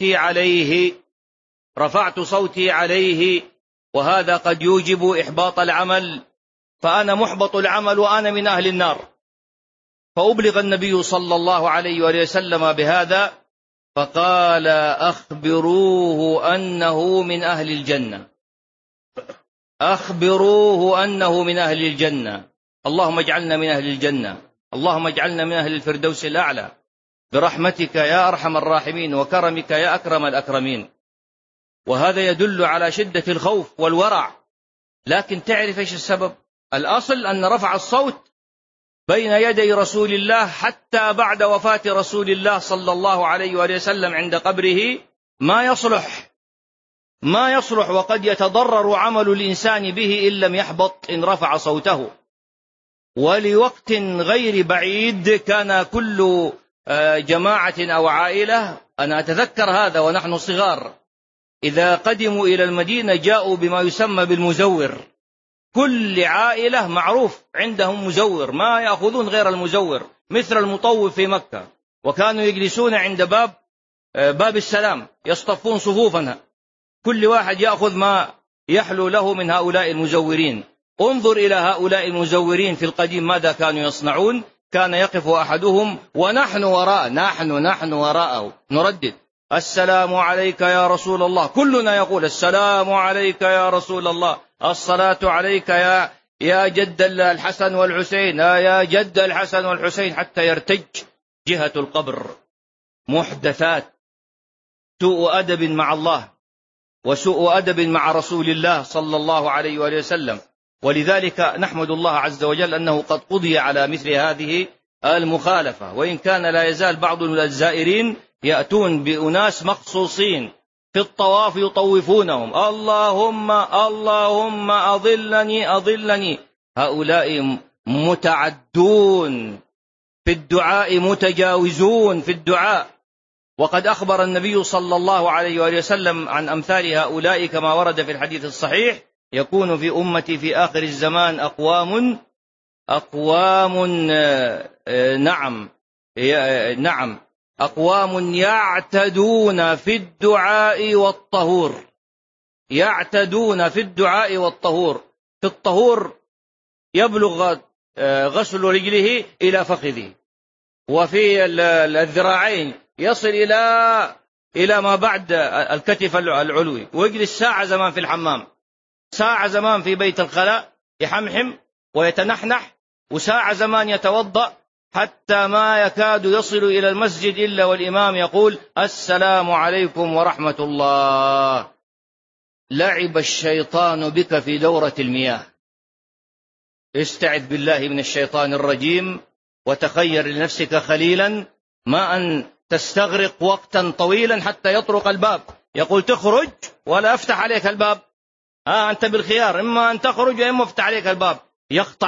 صوتي عليه، وهذا قد يوجب إحباط العمل، فأنا محبط العمل وأنا من أهل النار. فأبلغ النبي صلى الله عليه وآله وسلم بهذا، فقال: أخبروه أنه من أهل الجنة، أخبروه أنه من أهل الجنة. اللهم اجعلنا من أهل الجنة، اللهم اجعلنا من أهل الفردوس الأعلى برحمتك يا أرحم الراحمين وكرمك يا أكرم الأكرمين. وهذا يدل على شدة الخوف والورع. لكن تعرف إيش السبب؟ الأصل أن رفع الصوت بين يدي رسول الله حتى بعد وفاة رسول الله صلى الله عليه وآله وسلم عند قبره ما يصلح، وقد يتضرر عمل الإنسان به إن لم يحبط إن رفع صوته. ولوقت غير بعيد كان كل جماعة أو عائلة، أنا أتذكر هذا ونحن صغار، إذا قدموا إلى المدينة جاءوا بما يسمى بالمزور. كل عائلة معروف عندهم مزور، ما يأخذون غير المزور، مثل المطوف في مكة. وكانوا يجلسون عند باب السلام، يصطفون صفوفا، كل واحد يأخذ ما يحلو له من هؤلاء المزورين. انظر إلى هؤلاء المزورين في القديم ماذا كانوا يصنعون. كان يقف أحدهم ونحن وراء، نحن وراءه نردد: السلام عليك يا رسول الله. كلنا يقول: السلام عليك يا رسول الله، الصلاة عليك يا جد الحسن والحسين، يا جد الحسن والحسين، حتى يرتج جهة القبر. محدثات، سوء أدب مع الله وسوء أدب مع رسول الله صلى الله عليه وآله وسلم. ولذلك نحمد الله عز وجل أنه قد قضي على مثل هذه المخالفة، وإن كان لا يزال بعض الزائرين يأتون بأناس مخصوصين في الطواف يطوفونهم: اللهم اللهم أضلني. هؤلاء متعدون في الدعاء، متجاوزون في الدعاء. وقد أخبر النبي صلى الله عليه وآله وسلم عن أمثال هؤلاء كما ورد في الحديث الصحيح: يكون في أمتي في آخر الزمان أقوام يعتدون في الدعاء والطهور. يعتدون في الدعاء والطهور. في الطهور يبلغ غسل رجله إلى فخذه، وفي الذراعين يصل إلى ما بعد الكتف العلوي، ويجلس ساعة زمان في الحمام، ساعة زمان في بيت الخلاء يحمحم ويتنحنح، وساعة زمان يتوضأ، حتى ما يكاد يصل إلى المسجد إلا والإمام يقول: السلام عليكم ورحمة الله. لعب الشيطان بك في دورة المياه. استعذ بالله من الشيطان الرجيم، وتخير لنفسك خليلا، ما أن تستغرق وقتا طويلا حتى يطرق الباب، يقول: تخرج ولا أفتح عليك الباب، أنت بالخيار، إما أن تخرج وإما أفتح عليك الباب. يقطع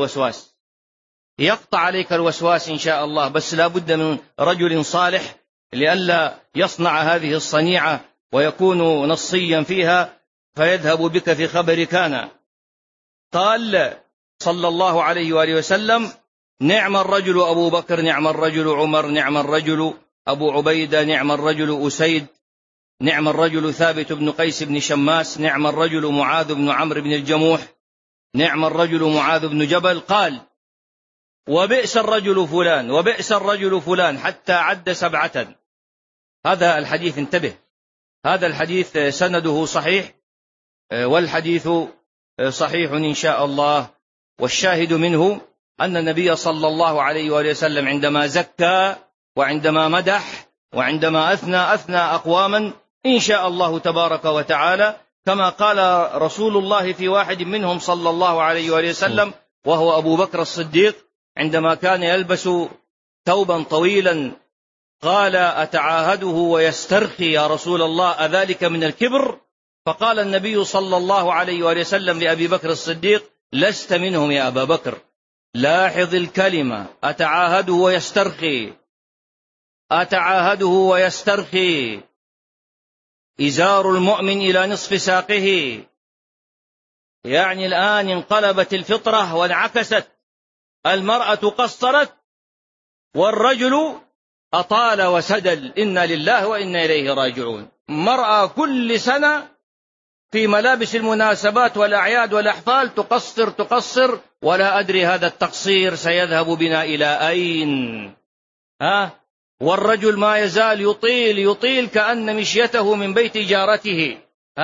عليك الوسواس إن شاء الله. بس لا بد من رجل صالح لئلا يصنع هذه الصنيعة ويكون نصيا فيها فيذهب بك في خبر كان. قال صلى الله عليه وآله وسلم: نعم الرجل أبو بكر، نعم الرجل عمر، نعم الرجل أبو عبيدة، نعم الرجل أسيد، نعم الرجل ثابت بن قيس بن شماس، نعم الرجل معاذ بن عمرو بن الجموح، نعم الرجل معاذ بن جبل، قال وبئس الرجل فلان وبئس الرجل فلان، حتى عد 7. هذا الحديث، انتبه، هذا الحديث سنده صحيح، والحديث صحيح إن شاء الله. والشاهد منه أن النبي صلى الله عليه وآله وسلم عندما زكى وعندما مدح وعندما أثنى أقواما إن شاء الله تبارك وتعالى، كما قال رسول الله في واحد منهم صلى الله عليه وآله وسلم وهو أبو بكر الصديق، عندما كان يلبس ثوبا طويلا قال أتعاهده ويسترخي يا رسول الله أذلك من الكبر؟ فقال النبي صلى الله عليه وآله وسلم لأبي بكر الصديق لست منهم يا أبا بكر. لاحظ الكلمة أتعاهده ويسترخي، أتعاهده ويسترخي، إزار المؤمن إلى نصف ساقه، يعني الآن انقلبت الفطرة وانعكست، المرأة قصرت والرجل أطال وسدل، إنا لله وإنا إليه راجعون. مرأة كل سنة في ملابس المناسبات والأعياد والأحفال تقصر، ولا أدري هذا التقصير سيذهب بنا إلى أين؟ والرجل ما يزال يطيل كأن مشيته من بيت جارته.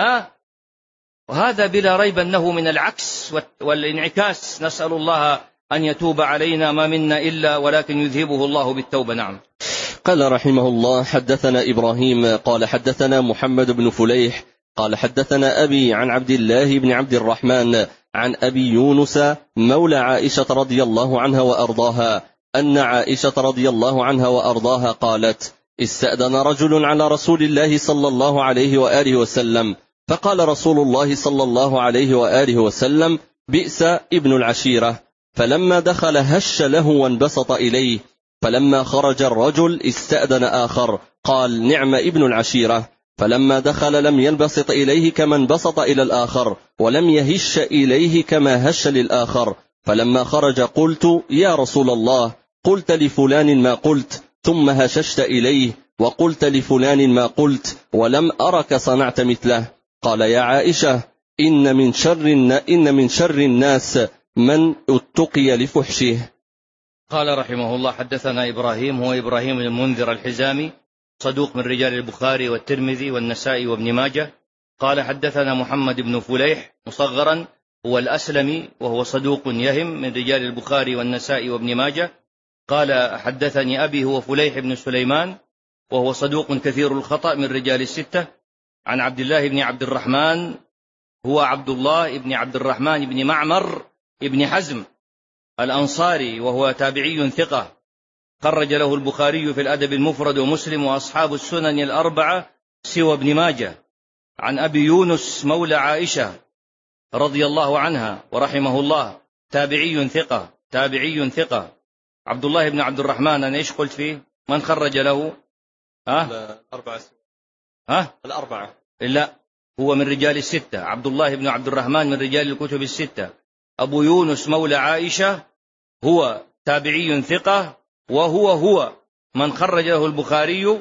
وهذا بلا ريب أنه من العكس والانعكاس، نسأل الله أن يتوب علينا، ما منا إلا ولكن يذهبه الله بالتوبة. نعم. قال رحمه الله حدثنا إبراهيم قال حدثنا محمد بن فليح قال حدثنا أبي عن عبد الله بن عبد الرحمن عن أبي يونس مولى عائشة رضي الله عنها وأرضاها أن عائشة رضي الله عنها وأرضاها قالت استأذن رجل على رسول الله صلى الله عليه وآله وسلم، فقال رسول الله صلى الله عليه وآله وسلم بئس ابن العشيرة، فلما دخل هش له وانبسط إليه، فلما خرج الرجل استأذن آخر قال نعم ابن العشيرة، فلما دخل لم ينبسط إليه كما انبسط إلى الآخر، ولم يهش إليه كما هش للآخر، فلما خرج قلت يا رسول الله قلت لفلان ما قلت، ثم هششت إليه وقلت لفلان ما قلت، ولم أرك صنعت مثله. قال يا عائشة إن من شر الناس من اتقي لفحشه. قال رحمه الله حدثنا إبراهيم، هو إبراهيم المنذر الحزامي، صدوق من رجال البخاري والترمذي والنسائي وابن ماجه. قال حدثنا محمد بن فليح مصغرا، هو الأسلمي وهو صدوق يهم، من رجال البخاري والنسائي وابن ماجه. قال حدثني أبي، هو فليح بن سليمان وهو صدوق كثير الخطأ، من رجال الستة. عن عبد الله بن عبد الرحمن، هو عبد الله بن عبد الرحمن بن معمر بن حزم الأنصاري، وهو تابعي ثقة، خرج له البخاري في الأدب المفرد ومسلم وأصحاب السنن الأربعة سوى ابن ماجه. عن أبي يونس مولى عائشة رضي الله عنها ورحمه الله، تابعي ثقة. عبد الله بن عبد الرحمن، أنا إيش قلت فيه؟ من خرج له؟ الأربعة. لا، هو من رجال الستة. عبد الله بن عبد الرحمن من رجال الكتب الستة. أبو يونس مولى عائشة هو تابعي ثقة، وهو من خرج له البخاري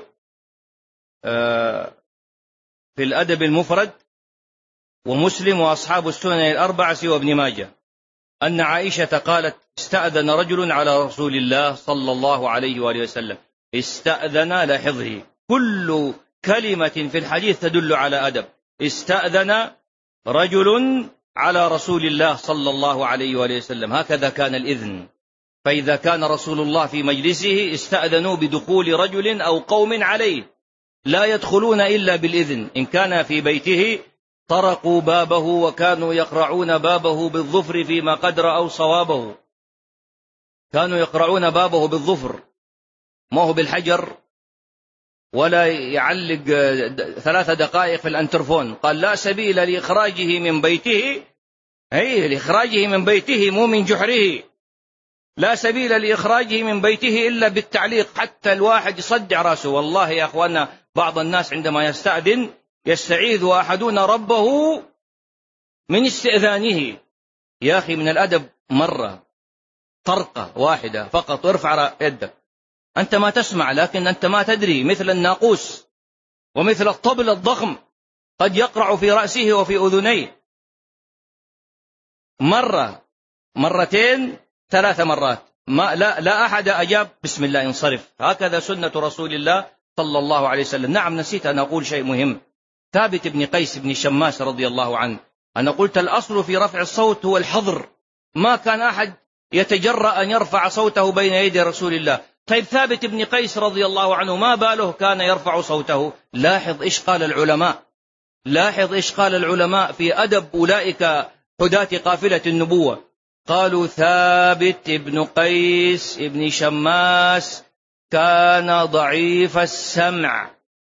في الأدب المفرد ومسلم وأصحاب السنن الأربعة سوى ابن ماجه، أن عائشة قالت استأذن رجل على رسول الله صلى الله عليه وآله وسلم. استأذن، لاحظه، كل كلمة في الحديث تدل على أدب. استأذن رجل على رسول الله صلى الله عليه وآله وسلم، هكذا كان الإذن. فإذا كان رسول الله في مجلسه استأذنوا بدخول رجل أو قوم عليه، لا يدخلون إلا بالإذن. إن كان في بيته طرقوا بابه وكانوا يقرعون بابه بالظفر فيما قد رأوا صوابه، كانوا يقرعون بابه بالظفر، ما هو بالحجر ولا يعلق 3 دقائق في الأنترفون. قال لا سبيل لإخراجه من بيته، لإخراجه من بيته مو من جحره، لا سبيل لإخراجه من بيته إلا بالتعليق، حتى الواحد يصدع رأسه. والله يا أخوانا بعض الناس عندما يستأذن يستعيذ أحدنا ربه من استئذانه. يا أخي من الأدب مرة طرقة واحدة فقط، ارفع يدك، أنت ما تسمع لكن أنت ما تدري، مثل الناقوس ومثل الطبل الضخم قد يقرع في رأسه وفي أذنيه. مرة، مرتين، 3 مرات، لا أحد أجاب بسم الله انصرف. هكذا سنة رسول الله صلى الله عليه وسلم. نعم، نسيت أن أقول شيء مهم. ثابت بن قيس بن شماس رضي الله عنه، أنا قلت الأصل في رفع الصوت هو الحظر، ما كان أحد يتجرأ أن يرفع صوته بين يدي رسول الله. طيب ثابت بن قيس رضي الله عنه ما باله كان يرفع صوته؟ لاحظ إيش قال العلماء، لاحظ إيش قال العلماء في أدب أولئك حداة قافلة النبوة. قالوا ثابت بن قيس بن شماس كان ضعيف السمع.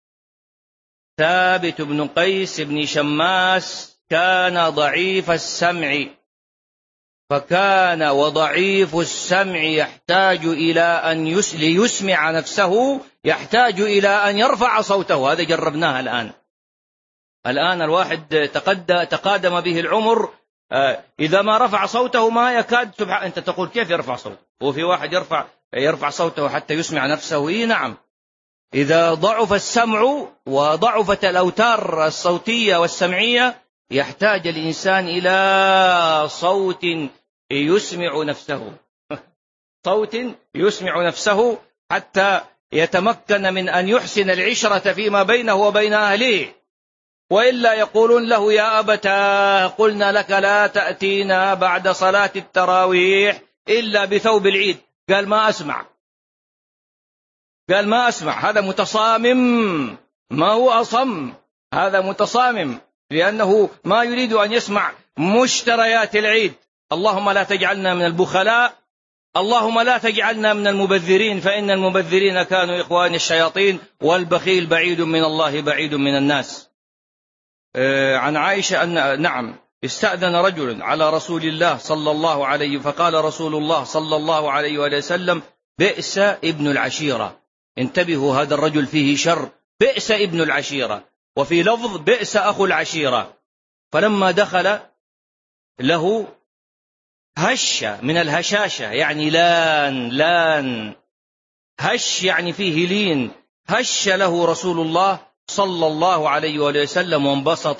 ثابت بن قيس بن شماس كان ضعيف السمع، فكان وضعيف السمع يحتاج إلى أن ليسمع نفسه يحتاج إلى أن يرفع صوته. هذا جربناها الآن الواحد تقادم به العمر، إذا ما رفع صوته ما يكاد أنت تقول كيف يرفع صوته؟ وفي واحد يرفع صوته حتى يسمع نفسه. إيه نعم، إذا ضعف السمع وضعفت الأوتار الصوتية والسمعية يحتاج الإنسان إلى صوت يسمع نفسه صوت يسمع نفسه حتى يتمكن من أن يحسن العشرة فيما بينه وبين أهله. وإلا يقولون له يا أبتاه قلنا لك لا تأتينا بعد صلاة التراويح إلا بثوب العيد. قال ما أسمع، قال ما أسمع. هذا متصامم، ما هو أصم، هذا متصامم لأنه ما يريد أن يسمع مشتريات العيد. اللهم لا تجعلنا من البخلاء، اللهم لا تجعلنا من المبذرين، فإن المبذرين كانوا إخوان الشياطين، والبخيل بعيد من الله بعيد من الناس. عن عائشة أن نعم استأذن رجل على رسول الله صلى الله عليه، فقال رسول الله صلى الله عليه وسلم بئس ابن العشيرة. انتبهوا، هذا الرجل فيه شر، بئس ابن العشيرة، وفي لفظ بئس أخو العشيرة. فلما دخل له هش من الهشاشة، يعني لان هش يعني فيه لين، هش له رسول الله صلى الله عليه وسلم وانبسط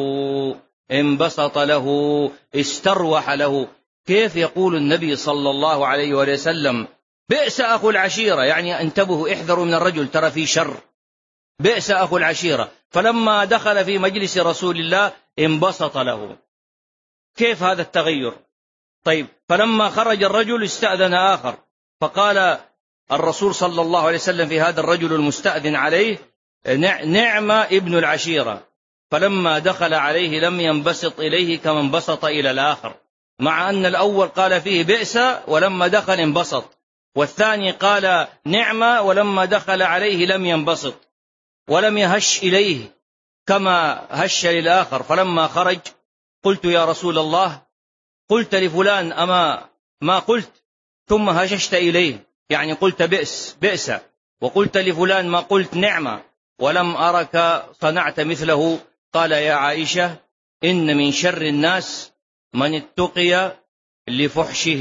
له، استروح له. كيف يقول النبي صلى الله عليه وسلم بئس أخو العشيرة؟ يعني انتبهوا، احذروا من الرجل، ترى في شر. بئس أخو العشيرة. فلما دخل في مجلس رسول الله انبسط له. كيف هذا التغير؟ طيب، فلما خرج الرجل استأذن آخر، فقال الرسول صلى الله عليه وسلم في هذا الرجل المستأذن عليه نعم ابن العشيرة. فلما دخل عليه لم ينبسط إليه كما انبسط إلى الآخر، مع أن الأول قال فيه بئس ولما دخل انبسط، والثاني قال نعمة ولما دخل عليه لم ينبسط ولم يهش إليه كما هش للآخر. فلما خرج قلت يا رسول الله قلت لفلان أما ما قلت ثم هششت إليه، يعني قلت بئس، وقلت لفلان ما قلت نعمة ولم أرك صنعت مثله. قال يا عائشة إن من شر الناس من اتقي لفحشه.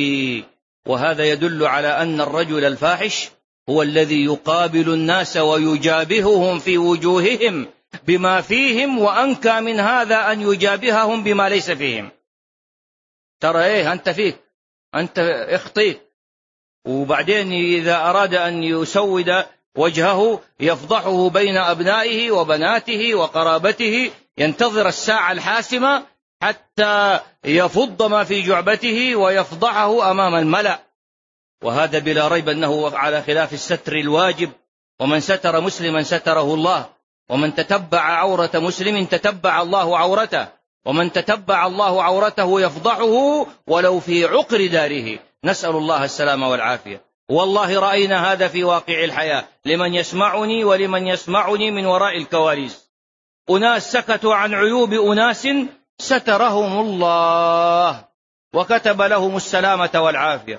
وهذا يدل على أن الرجل الفاحش هو الذي يقابل الناس ويجابههم في وجوههم بما فيهم، وأنكى من هذا أن يجابههم بما ليس فيهم. ترى إيه أنت فيك، أنت اخطيك. وبعدين إذا أراد أن يسود وجهه يفضحه بين أبنائه وبناته وقرابته، ينتظر الساعة الحاسمة حتى يفض ما في جعبته ويفضحه أمام الملأ. وهذا بلا ريب أنه على خلاف الستر الواجب. ومن ستر مسلما ستره الله، ومن تتبع عورة مسلم تتبع الله عورته، ومن تتبع الله عورته يفضحه ولو في عقر داره. نسأل الله السلامة والعافية. والله رأينا هذا في واقع الحياة لمن يسمعني ولمن يسمعني من وراء الكواليس. أناس سكتوا عن عيوب أناس سترهم الله وكتب لهم السلامة والعافية،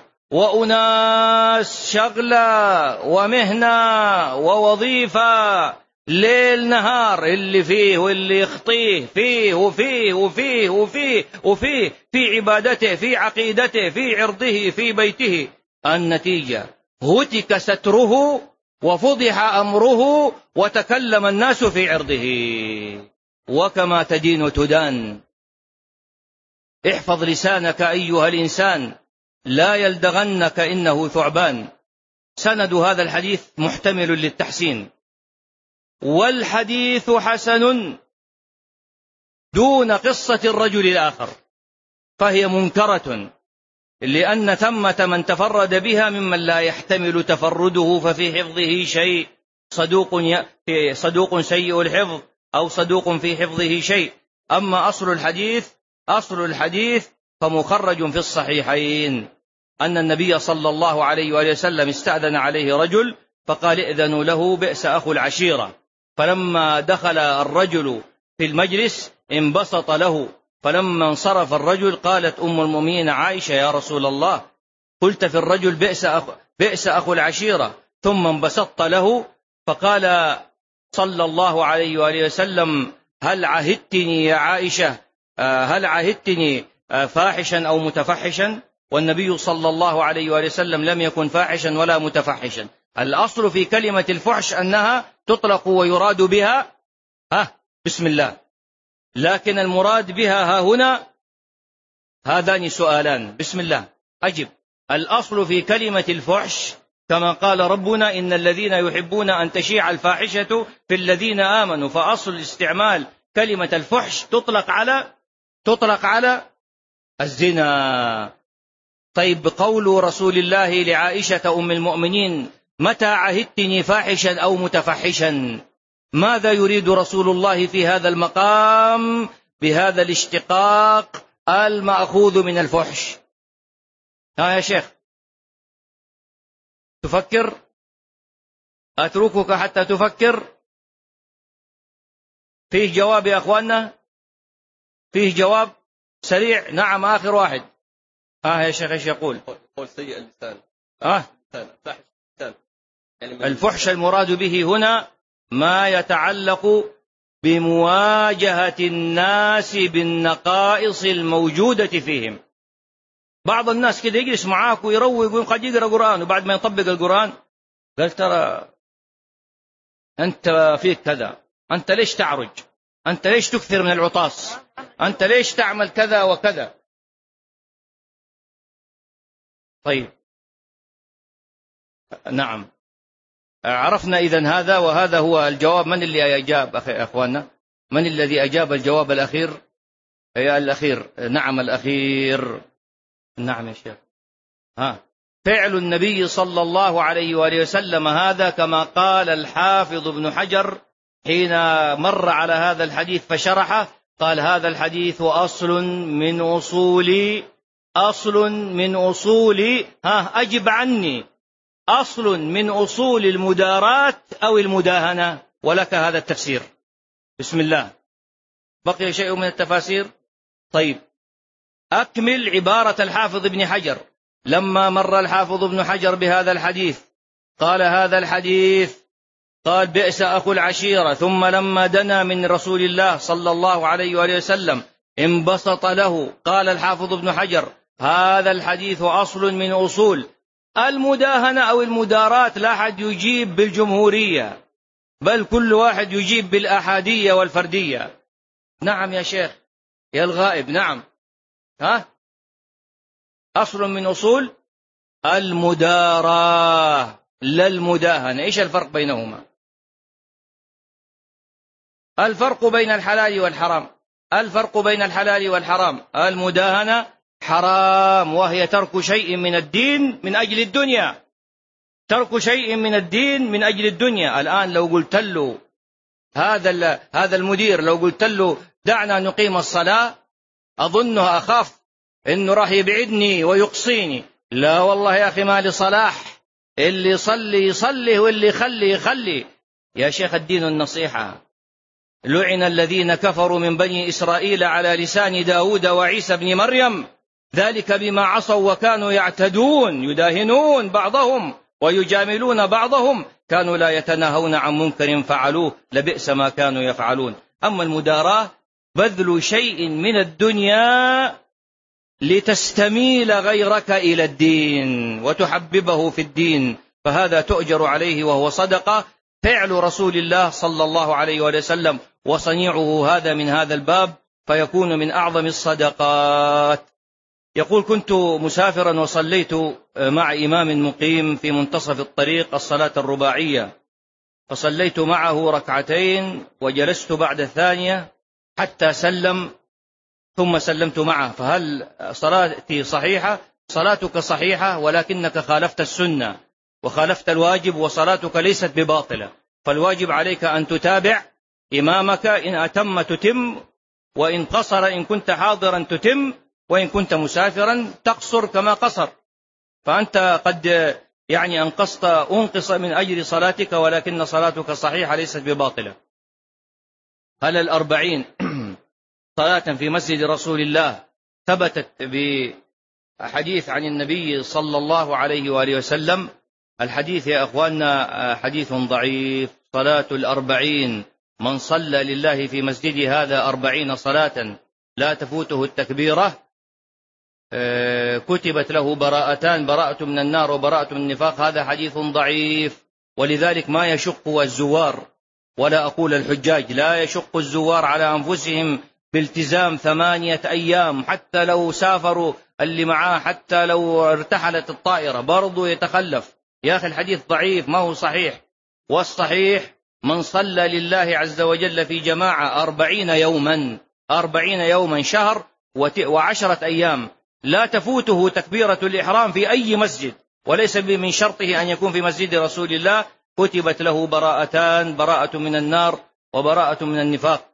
وأناس شغلة ومهنة ووظيفة ليل نهار، اللي فيه واللي يخطيه فيه وفيه وفيه وفيه وفيه، في عبادته، في عقيدته، في عرضه، في بيته. النتيجة هتك ستره وفضح أمره وتكلم الناس في عرضه. وكما تدين تدان. احفظ لسانك أيها الإنسان لا يلدغنك إنه ثعبان. سند هذا الحديث محتمل للتحسين، والحديث حسن دون قصة الرجل الآخر، فهي منكرة لأن ثمة من تفرد بها ممن لا يحتمل تفرده ففي حفظه شيء، صدوق سيء الحفظ أو صدوق في حفظه شيء. أما أصل الحديث فمخرج في الصحيحين أن النبي صلى الله عليه وآله وسلم استأذن عليه رجل فقال ائذنوا له بئس أخو العشيرة، فلما دخل الرجل في المجلس انبسط له، فلما انصرف الرجل قالت أم المؤمنين عائشة يا رسول الله قلت في الرجل بئس أخو العشيرة ثم انبسطت له، فقال صلى الله عليه وآله وسلم هل عهدتني يا عائشة هل عهدتني فاحشا أو متفحشا؟ والنبي صلى الله عليه وآله وسلم لم يكن فاحشا ولا متفحشا. الأصل في كلمة الفحش أنها تطلق ويراد بها بسم الله، لكن المراد بها ها هنا هذان سؤالان. بسم الله أجب. الأصل في كلمة الفحش كما قال ربنا إن الذين يحبون أن تشيع الفاحشة في الذين آمنوا، فأصل استعمال كلمة الفحش تطلق على الزنا. طيب قول رسول الله لعائشة أم المؤمنين متى عهدتني فاحشا أو متفحشا، ماذا يريد رسول الله في هذا المقام بهذا الاشتقاق المأخوذ من الفحش؟ يا شيخ تفكر؟ أتركك حتى تفكر. فيه جواب يا أخواننا؟ فيه جواب سريع؟ نعم آخر واحد. يا شيخ ايش يقول؟ قول سيء اللسان. الفحش المراد به هنا ما يتعلق بمواجهة الناس بالنقائص الموجودة فيهم. بعض الناس كده يجلس معاك ويروق وقد يقرأ قرآن، وبعد ما يطبق القرآن قال ترى أنت فيك كذا، أنت ليش تعرج، أنت ليش تكثر من العطاس، أنت ليش تعمل كذا وكذا. طيب نعم عرفنا إذن هذا، وهذا هو الجواب. من اللي أجاب أخواننا؟ من الذي أجاب الجواب الأخير؟ الأخير. نعم الأخير. نعم يا شيخ. فعل النبي صلى الله عليه وآله وسلم هذا كما قال الحافظ ابن حجر حين مر على هذا الحديث فشرحه، قال هذا الحديث أصل من أصول أجب عني، أصل من أصول المداراة أو المداهنة، ولك هذا التفسير. بسم الله. بقي شيء من التفاسير؟ طيب أكمل عبارة الحافظ ابن حجر. لما مر الحافظ ابن حجر بهذا الحديث قال هذا الحديث قال بئس أخو العشيرة، ثم لما دنا من رسول الله صلى الله عليه وآله وسلم انبسط له. قال الحافظ ابن حجر هذا الحديث أصل من أصول المداهنة أو المداراة. لا أحد يجيب بالجمهورية، بل كل واحد يجيب بالأحادية والفردية. نعم يا شيخ يا الغائب. نعم أصل من أصول المداراة لا المداهنة. إيش الفرق بينهما؟ الفرق بين الحلال والحرام. الفرق بين الحلال والحرام المداهنة حرام، وهي ترك شيء من الدين من أجل الدنيا. ترك شيء من الدين من أجل الدنيا. الآن لو قلت له هذا المدير لو قلت له دعنا نقيم الصلاة، أظنها أخاف إنه راح يبعدني ويقصيني. لا والله يا أخي ما لي صلاح، اللي يصلي يصلي واللي يخلي. يا شيخ الدين النصيحة. لعن الذين كفروا من بني إسرائيل على لسان داود وعيسى بن مريم ذلك بما عصوا وكانوا يعتدون يداهنون بعضهم ويجاملون بعضهم كانوا لا يتناهون عن منكر فعلوه لبئس ما كانوا يفعلون. أما المداراة بذل شيء من الدنيا لتستميل غيرك إلى الدين وتحببه في الدين، فهذا تؤجر عليه وهو صدقة. فعل رسول الله صلى الله عليه وسلم وصنيعه هذا من هذا الباب فيكون من أعظم الصدقات. يقول: كنت مسافرا وصليت مع إمام مقيم في منتصف الطريق الصلاة الرباعية، فصليت معه ركعتين وجلست بعد الثانية حتى سلم ثم سلمت معه، فهل صلاتي صحيحة؟ صلاتك صحيحة، ولكنك خالفت السنة وخالفت الواجب، وصلاتك ليست بباطلة. فالواجب عليك أن تتابع إمامك، إن أتم تتم، وإن قصر إن كنت حاضرا تتم، وإن كنت مسافرا تقصر كما قصر. فأنت قد أنقص من أجل صلاتك، ولكن صلاتك صحيحة ليست بباطلة. هل 40 صلاة في مسجد رسول الله ثبتت بحديث عن النبي صلى الله عليه وآله وسلم؟ الحديث يا أخواننا حديث ضعيف. صلاة 40 من صلى لله في مسجد هذا 40 صلاة لا تفوته التكبيرة كتبت له براءتان: براءة من النار وبراءة من النفاق. هذا حديث ضعيف، ولذلك ما يشق الزوار، ولا أقول الحجاج، لا يشق الزوار على أنفسهم بالتزام 8 أيام، حتى لو سافروا اللي معاه، حتى لو ارتحلت الطائرة برضو يتخلف. يا أخي الحديث ضعيف، ما هو صحيح. والصحيح من صلى لله عز وجل في جماعة 40 يوما، 40 يوما شهر و10 أيام، لا تفوته تكبيرة الإحرام في أي مسجد، وليس من شرطه أن يكون في مسجد رسول الله، كتبت له براءتان: براءة من النار وبراءة من النفاق.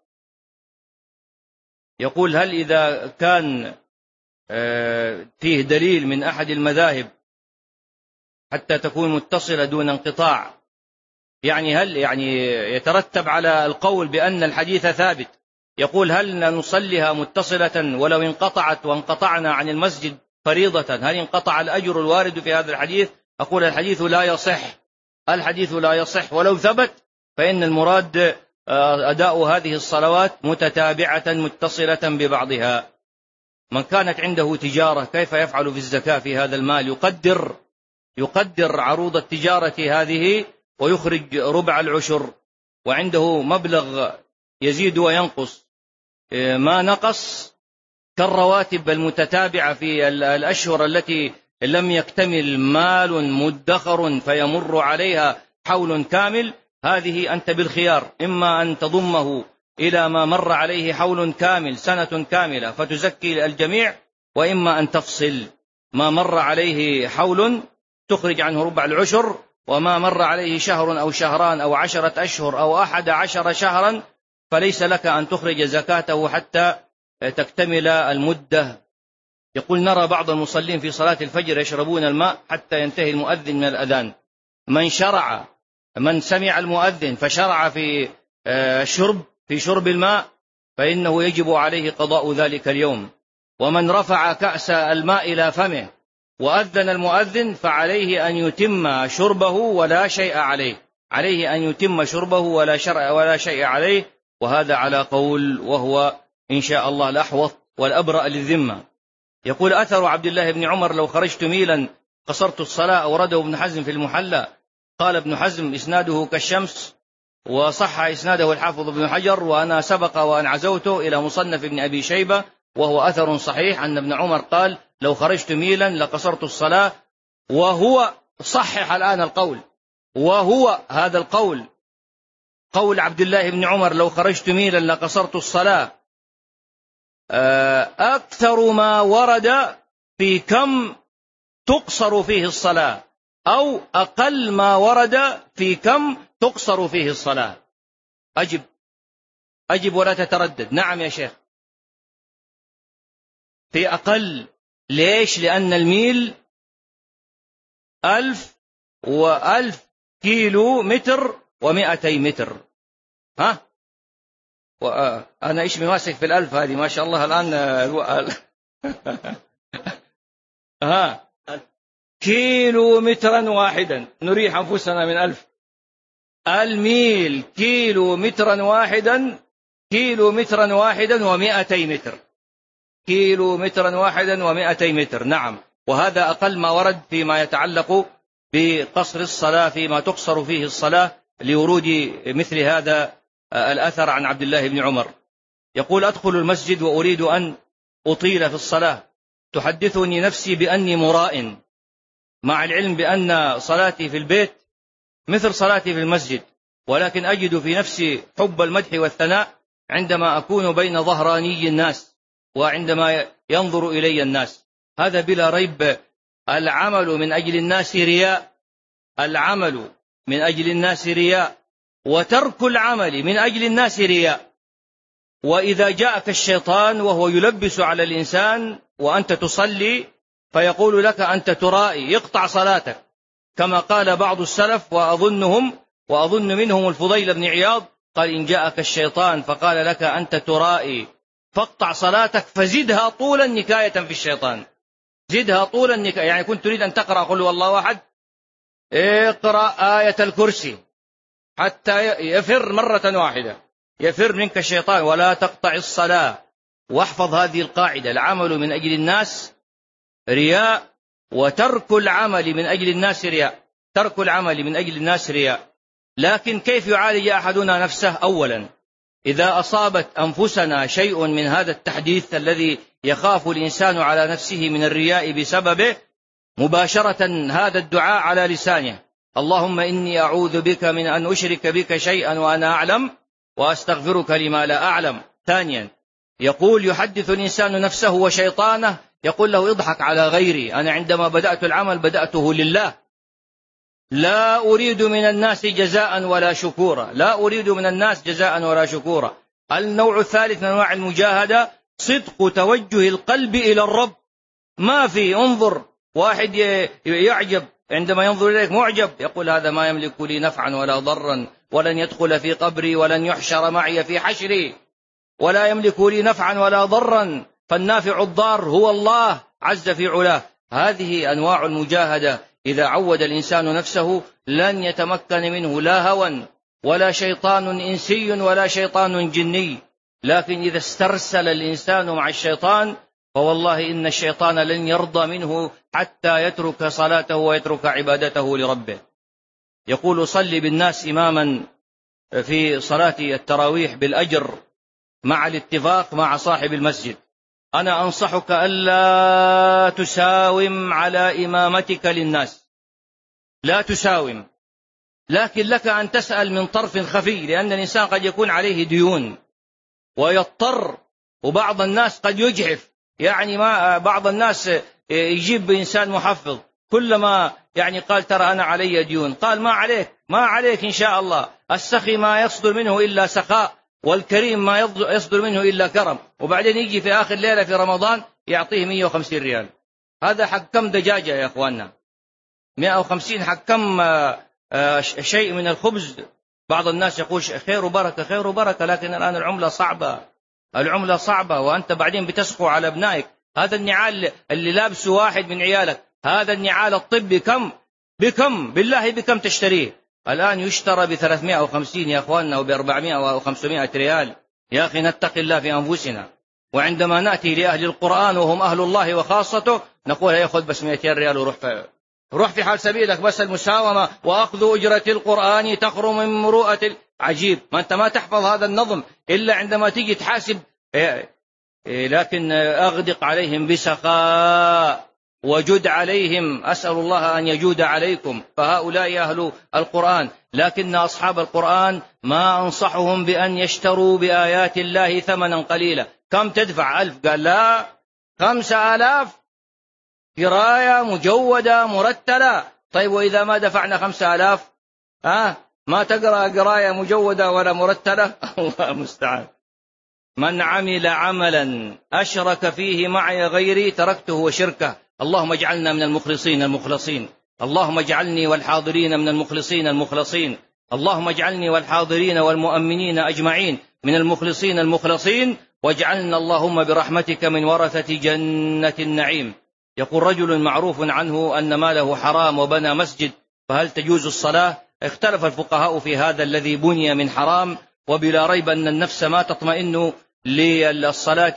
يقول: هل إذا كان فيه دليل من أحد المذاهب حتى تكون متصلة دون انقطاع، هل يترتب على القول بأن الحديث ثابت؟ يقول: هل نصليها متصلة ولو انقطعت وانقطعنا عن المسجد فريضة، هل انقطع الأجر الوارد في هذا الحديث؟ أقول: الحديث لا يصح، الحديث لا يصح، ولو ثبت فإن المراد أداء هذه الصلوات متتابعة متصلة ببعضها. من كانت عنده تجارة كيف يفعل في الزكاة في هذا المال؟ يقدر عروض التجارة هذه ويخرج ربع العشر، وعنده مبلغ يزيد وينقص، ما نقص كالرواتب المتتابعة في الأشهر التي لم يكتمل مال مدخر فيمر عليها حول كامل. هذه أنت بالخيار، إما أن تضمه إلى ما مر عليه حول كامل، سنة كاملة، فتزكي الجميع، وإما أن تفصل ما مر عليه حول تخرج عنه ربع العشر، وما مر عليه شهر أو شهران أو 10 أشهر أو 11 شهرا فليس لك أن تخرج زكاته حتى تكتمل المدة. يقول: نرى بعض المصلين في صلاة الفجر يشربون الماء حتى ينتهي المؤذن من الأذان. من سمع المؤذن فشرع في شرب الماء فإنه يجب عليه قضاء ذلك اليوم. ومن رفع كأس الماء إلى فمه وأذن المؤذن فعليه أن يتم شربه ولا شيء عليه، عليه أن يتم شربه ولا شيء عليه. وهذا على قول وهو إن شاء الله الأحوط والأبرأ للذمة. يقول: أثر عبد الله بن عمر: لو خرجت ميلا قصرت الصلاة، أورده ابن حزم في المحلى. قال ابن حزم: إسناده كالشمس، وصح إسناده الحافظ ابن حجر، وأنا سبق وأن عزوته إلى مصنف ابن أبي شيبة، وهو أثر صحيح أن ابن عمر قال: لو خرجت ميلا لقصرت الصلاة. وهو صحح الآن القول، وهو هذا القول قول عبد الله بن عمر: لو خرجت ميلا لقصرت الصلاة، أكثر ما ورد في كم تقصر فيه الصلاة، أو أقل ما ورد في كم تقصر فيه الصلاة. أجب ولا تتردد. نعم يا شيخ، في أقل. ليش؟ لأن الميل 1000 كيلو متر و200 متر. أنا إيش ماسك في 1000 هذه ما شاء الله الآن. كيلو مترا واحدا، نريح أنفسنا من 1000. الميل كيلو مترا واحدا، كيلو مترا واحدا و200 متر، كيلو مترا واحدا و200 متر. نعم، وهذا أقل ما ورد فيما يتعلق بقصر الصلاة، فيما تقصر فيه الصلاة، لورود مثل هذا الأثر عن عبد الله بن عمر. يقول: أدخل المسجد وأريد أن أطيل في الصلاة، تحدثني نفسي بأني مراء، مع العلم بأن صلاتي في البيت مثل صلاتي في المسجد، ولكن أجد في نفسي حب المدح والثناء عندما أكون بين ظهراني الناس وعندما ينظر إلي الناس. هذا بلا ريب العمل من أجل الناس رياء، العمل من أجل الناس رياء، وترك العمل من أجل الناس رياء. وإذا جاءك الشيطان وهو يلبس على الإنسان وأنت تصلي فيقول لك: أنت ترائي، يقطع صلاتك، كما قال بعض السلف وأظن منهم الفضيل بن عياض، قال: إن جاءك الشيطان فقال لك أنت ترائي فاقطع صلاتك فزدها طولا نكاية في الشيطان، زدها طولا نكاية. يعني كنت تريد أن تقرأ قل هو الله أحد، اقرأ آية الكرسي حتى يفر مرة واحدة، يفر منك الشيطان، ولا تقطع الصلاة. واحفظ هذه القاعدة: العمل من أجل الناس رياء، وترك العمل من أجل الناس رياء، ترك العمل من أجل الناس رياء. لكن كيف يعالج أحدنا نفسه؟ أولا، إذا أصابت أنفسنا شيء من هذا التحديث الذي يخاف الإنسان على نفسه من الرياء بسببه، مباشرة هذا الدعاء على لسانه: اللهم إني أعوذ بك من أن أشرك بك شيئا وأنا أعلم، وأستغفرك لما لا أعلم. ثانيا، يحدث الإنسان نفسه وشيطانه، يقول له: اضحك على غيري، أنا عندما بدأت العمل بدأته لله، لا أريد من الناس جزاء ولا شكورا، لا أريد من الناس جزاء ولا شكورا. النوع الثالث من أنواع المجاهدة صدق توجه القلب إلى الرب. ما في انظر واحد يعجب عندما ينظر إليك، معجب، يقول: هذا ما يملك لي نفعا ولا ضرا، ولن يدخل في قبري، ولن يحشر معي في حشري، ولا يملك لي نفعا ولا ضرا، فالنافع الضار هو الله عز في علاه. هذه أنواع المجاهدة. إذا عود الإنسان نفسه لن يتمكن منه لا هوى ولا شيطان إنسي ولا شيطان جني. لكن إذا استرسل الإنسان مع الشيطان فوالله إن الشيطان لن يرضى منه حتى يترك صلاته ويترك عبادته لربه. يقول: صلي بالناس إماما في صلاة التراويح بالأجر مع الاتفاق مع صاحب المسجد. أنا أنصحك ألا تساوم على إمامتك للناس، لا تساوم، لكن لك أن تسأل من طرف خفي، لأن الإنسان قد يكون عليه ديون ويضطر، وبعض الناس قد يجحف، يعني ما بعض الناس يجيب إنسان محفظ، كلما يعني قال: ترى أنا علي ديون، قال: ما عليك إن شاء الله، السخي ما يصدر منه إلا سخاء، والكريم ما يصدر منه إلا كرم. وبعدين يجي في آخر ليلة في رمضان يعطيه 150 ريال. هذا حق كم دجاجة يا أخواننا؟ 150 حق كم شيء من الخبز؟ بعض الناس يقول: خير وبركة خير وبركة، لكن الآن العملة صعبة، وأنت بعدين بتسخو على ابنائك. هذا النعال اللي لابسه واحد من عيالك، هذا النعال الطبي بكم بالله بكم تشتريه؟ الآن يشترى ب350 يا أخواننا، وب400 و500 ريال. يا أخي نتق الله في أنفسنا. وعندما نأتي لأهل القرآن وهم أهل الله وخاصته نقول: يأخذ بس 200 ريال وروح في حال سبيلك، بس المساومة وأخذ أجرة القرآن تخرم من مروءة. عجيب، ما أنت ما تحفظ هذا النظم إلا عندما تيجي تحاسب. لكن أغدق عليهم بسخاء وجد عليهم، أسأل الله أن يجود عليكم، فهؤلاء أهل القرآن. لكن أصحاب القرآن ما أنصحهم بأن يشتروا بآيات الله ثمنا قليلا. كم تدفع؟ 1000؟ قال لا، 5000 قراية مجودة مرتلة. طيب وإذا ما دفعنا 5000 ما تقرأ قراية مجودة ولا مرتلة؟ الله المستعان. من عمل عملا أشرك فيه معي غيري تركته وشركه. اللهم اجعلنا من المخلصين المخلصين، اللهم اجعلني والحاضرين من المخلصين المخلصين، اللهم اجعلني والحاضرين والمؤمنين أجمعين من المخلصين المخلصين، واجعلنا اللهم برحمتك من ورثة جنة النعيم. يقول رجل معروف عنه أن ماله حرام وبنى مسجد، فهل تجوز الصلاة؟ اختلف الفقهاء في هذا الذي بني من حرام، وبلا ريب أن النفس ما تطمئن للصلاة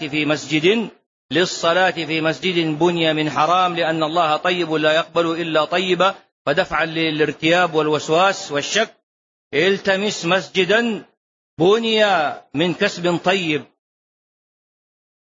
في مسجد بني من حرام، لأن الله طيب لا يقبل إلا طيبا. فدفعا للارتياب والوسواس والشك التمس مسجدا بني من كسب طيب،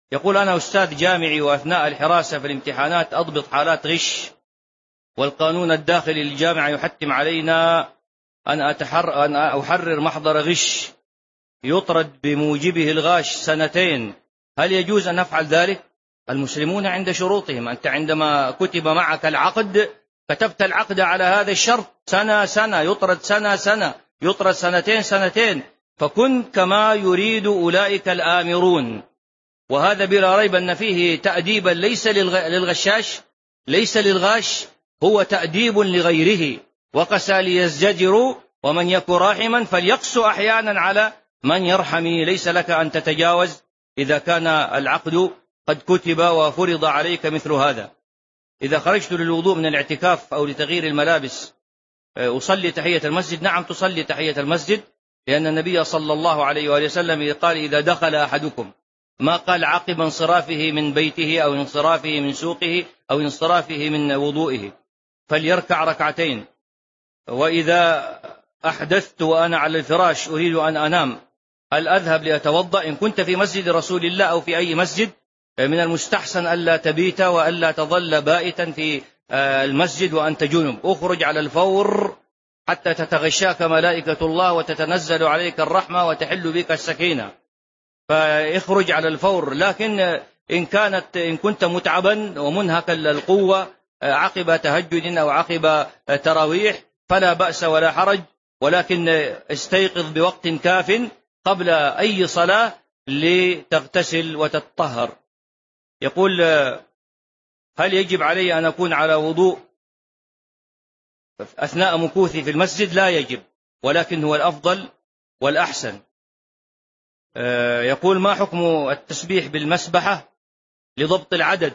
يقول: أنا أستاذ جامعي، وأثناء الحراسة في الامتحانات أضبط حالات غش، والقانون الداخلي للجامعة يحتم علينا أن أحرر محضر غش يطرد بموجبه الغاش 2 هل يجوز أن أفعل ذلك؟ المسلمون عند شروطهم. أنت عندما كتب معك العقد كتبت العقد على هذا الشرط، سنة يطرد، سنة يطرد، 2 فكن كما يريد أولئك الآمرون. وهذا بلا ريب أن فيه تأديبا ليس للغشاش، ليس للغاش، هو تأديب لغيره. وقسى ليزدجروا ومن يك راحما فليقسو أحيانا على من يرحمي. ليس لك أن تتجاوز إذا كان العقد قد كتب وفرض عليك مثل هذا. إذا خرجت للوضوء من الاعتكاف أو لتغيير الملابس أصلي تحية المسجد؟ نعم تصلي تحية المسجد، لأن النبي صلى الله عليه وآله وسلم قال: إذا دخل أحدكم، ما قال عقب انصرافه من بيته أو انصرافه من سوقه أو انصرافه من وضوئه، فليركع 2. وإذا أحدثت وأنا على الفراش أريد أن أنام، هل أذهب لأتوضأ؟ إن كنت في مسجد رسول الله أو في أي مسجد من المستحسن ألا تبيت وألا تظل بائتا في المسجد وأنت جنب. أخرج على الفور حتى تتغشاك ملائكة الله وتتنزل عليك الرحمة وتحل بك السكينة، فاخرج على الفور. لكن إن كنت متعبا ومنهك القوة عقب تهجد أو عقب تراويح فلا بأس ولا حرج، ولكن استيقظ بوقت كاف قبل أي صلاة لتغتسل وتطهر. يقول: هل يجب علي أن أكون على وضوء أثناء مكوثي في المسجد؟ لا يجب، ولكن هو الأفضل والأحسن. يقول: ما حكم التسبيح بالمسبحة لضبط العدد؟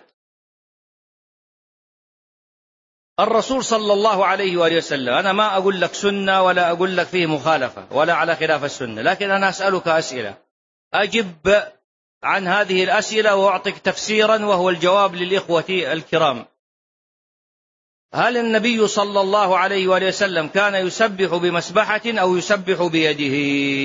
الرسول صلى الله عليه وآله وسلم، أنا ما أقول لك سنة ولا أقول لك فيه مخالفة ولا على خلاف السنة، لكن أنا أسألك أسئلة أجب عن هذه الأسئلة وأعطيك تفسيرا وهو الجواب للإخوة الكرام. هل النبي صلى الله عليه وآله وسلم كان يسبح بمسبحة أو يسبح بيده؟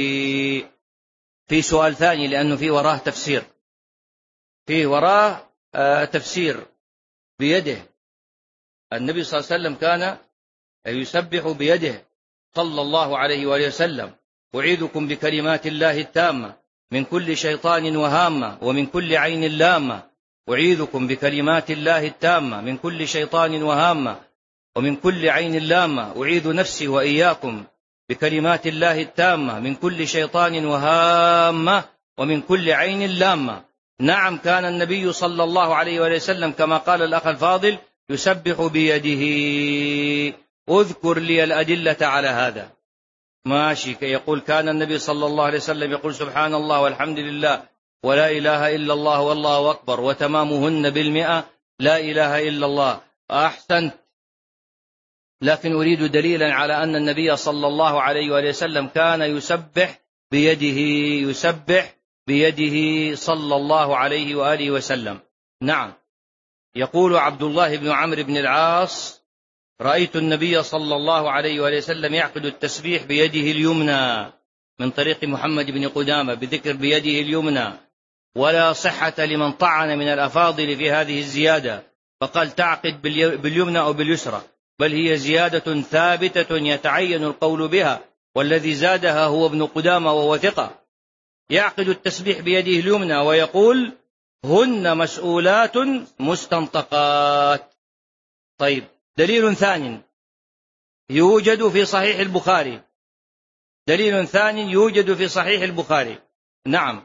في سؤال ثاني لأنه في وراه تفسير، في وراه تفسير. بيده، النبي صلى الله عليه وسلم كان يسبح بيده صلى الله عليه وآله وسلم: أعيذكم بكلمات الله التامة من كل شيطان وهامة ومن كل عين لامة. أعيذكم بكلمات الله التامة من كل شيطان وهامة ومن كل عين لامة. أعيذ نفسي وإياكم بكلمات الله التامة من كل شيطان وهامة ومن كل عين لامة. نعم، كان النبي صلى الله عليه وسلم كما قال الأخ الفاضل يسبح بيده. اذكر لي الأدلة على هذا. ماشي. يقول: كان النبي صلى الله عليه وسلم يقول: سبحان الله والحمد لله ولا إله إلا الله والله أكبر، وتمامهن 100 لا إله إلا الله. أحسنت، لكن أريد دليلا على أن النبي صلى الله عليه وسلم كان يسبح بيده، يسبح بيده صلى الله عليه وآله وسلم. نعم. يقول عبد الله بن عمرو بن العاص: رأيت النبي صلى الله عليه وسلم يعقد التسبيح بيده اليمنى، من طريق محمد بن قدامة بذكر بيده اليمنى، ولا صحة لمن طعن من الأفاضل في هذه الزيادة فقال تعقد باليمنى أو باليسرى، بل هي زيادة ثابتة يتعين القول بها، والذي زادها هو ابن قدامة وهو ثقة. يعقد التسبيح بيده اليمنى ويقول: هن مسؤولات مستنطقات. طيب، دليل ثاني يوجد في صحيح البخاري، دليل ثاني يوجد في صحيح البخاري. نعم،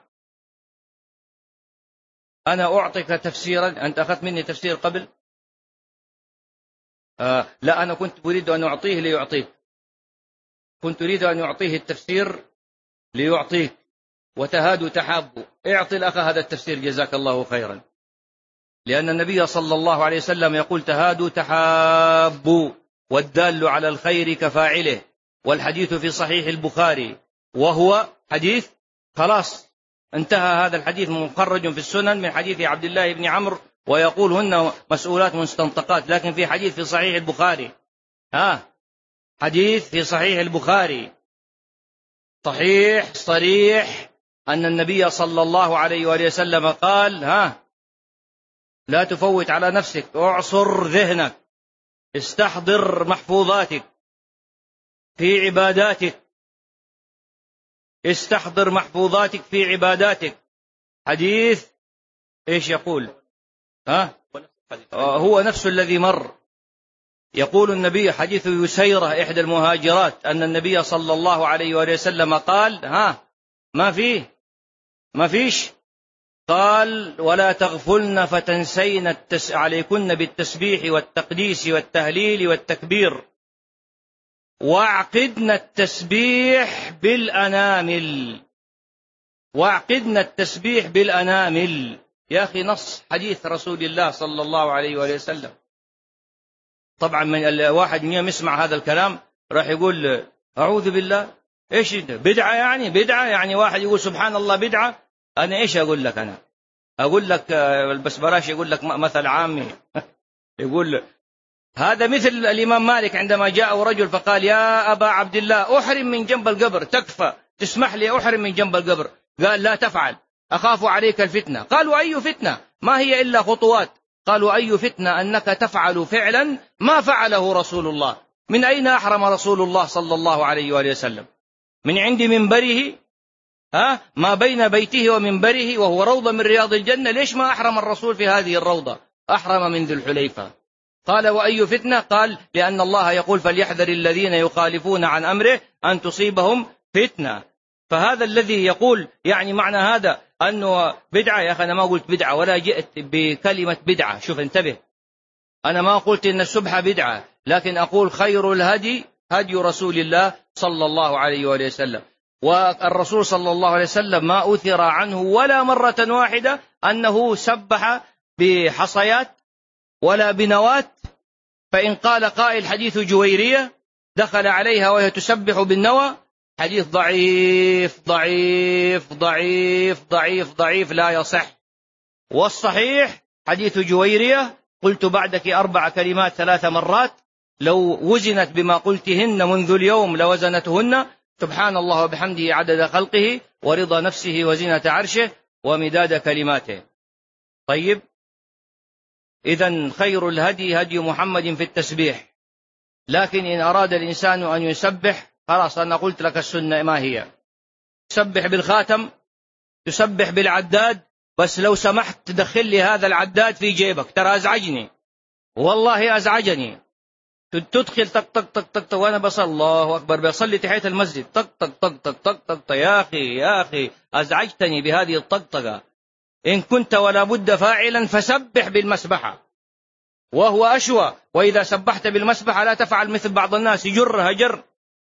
أنا أعطيك تفسيرا. أنت أخذت مني تفسير قبل؟ لا، أنا كنت أريد أن أعطيه ليعطيك، كنت أريد أن يعطيه التفسير ليعطيك، وتهادوا تحابوا. اعطي الأخ هذا التفسير جزاك الله خيرا، لأن النبي صلى الله عليه وسلم يقول: تهادوا تحابوا، والدال على الخير كفاعله. والحديث في صحيح البخاري وهو حديث خلاص انتهى. هذا الحديث مخرج في السنن من حديث عبد الله بن عمرو، ويقول: هن مسؤولات مستنطقات. لكن في حديث في صحيح البخاري، حديث في صحيح البخاري صحيح صريح أن النبي صلى الله عليه وآله وسلم قال: لا تفوت على نفسك، اعصر ذهنك، استحضر محفوظاتك في عباداتك، استحضر محفوظاتك في عباداتك. حديث إيش يقول؟ هو نفس الذي مر. يقول النبي، حديث يسيرة إحدى المهاجرات، أن النبي صلى الله عليه وآله وسلم قال: ما فيش. قال: ولا تغفلن فتنسين عليكن بالتسبيح والتقديس والتهليل والتكبير، واعقدن التسبيح بالأنامل، واعقدن التسبيح بالأنامل. يا أخي نص حديث رسول الله صلى الله عليه وآله وسلم. طبعا من الواحد من يسمع هذا الكلام راح يقول: أعوذ بالله، إيش بدعة؟ بدعة يعني واحد يقول سبحان الله بدعة. أنا إيش أقول لك؟ أنا أقول لك بس بلاش يقول لك مثل عامي. يقول هذا مثل الإمام مالك عندما جاء رجل فقال: يا أبا عبد الله، أحرم من جنب القبر، تكفى تسمح لي أحرم من جنب القبر؟ قال: لا تفعل، أخاف عليك الفتنة. قالوا: أي فتنة؟ ما هي إلا خطوات. قالوا: أي فتنة؟ أنك تفعل فعلا ما فعله رسول الله. من أين أحرم رسول الله صلى الله عليه وآله وسلم؟ من عند منبره، ما بين بيته ومنبره، وهو روضة من رياض الجنة. ليش ما أحرم الرسول في هذه الروضة؟ أحرم من ذي الحليفة. قال: وأي فتنة؟ قال: لأن الله يقول: فليحذر الذين يخالفون عن أمره أن تصيبهم فتنة. فهذا الذي يقول يعني معنى هذا أنه بدعة. يا أخي أنا ما قلت بدعة ولا جئت بكلمة بدعة. شوف انتبه، أنا ما قلت إن السبحة بدعة، لكن أقول خير الهدي هدي رسول الله صلى الله عليه وآله وسلم. والرسول صلى الله عليه وسلم ما أثر عنه ولا مرة واحدة أنه سبح بحصيات ولا بنوات. فإن قال قائل حديث جويرية دخل عليها وهي تسبح بالنوى، حديث ضعيف ضعيف ضعيف ضعيف ضعيف لا يصح. والصحيح حديث جويرية: قلت بعدك 4 كلمات 3 مرات، لو وزنت بما قلتهن منذ اليوم لوزنتهن: سبحان الله وبحمده عدد خلقه ورضا نفسه وزنة عرشه ومداد كلماته. طيب، إذن خير الهدي هدي محمد في التسبيح. لكن إن أراد الإنسان أن يسبح، خلاص أنا قلت لك السنة ما هي: تسبح بالخاتم، تسبح بالعداد، بس لو سمحت تدخل لي هذا العداد في جيبك، ترى أزعجني والله أزعجني. تدخل طق طق طق طق طق وأنا بصلي الله أكبر، بصلي تحية المسجد، طق طق طق طق طق طق طق. يا أخي أزعجتني بهذه الطقطقة. إن كنت ولا بد فاعلا فسبح بالمسبحة، وهو أشوى. وإذا سبحت بالمسبحة لا تفعل مثل بعض الناس، يجرها جر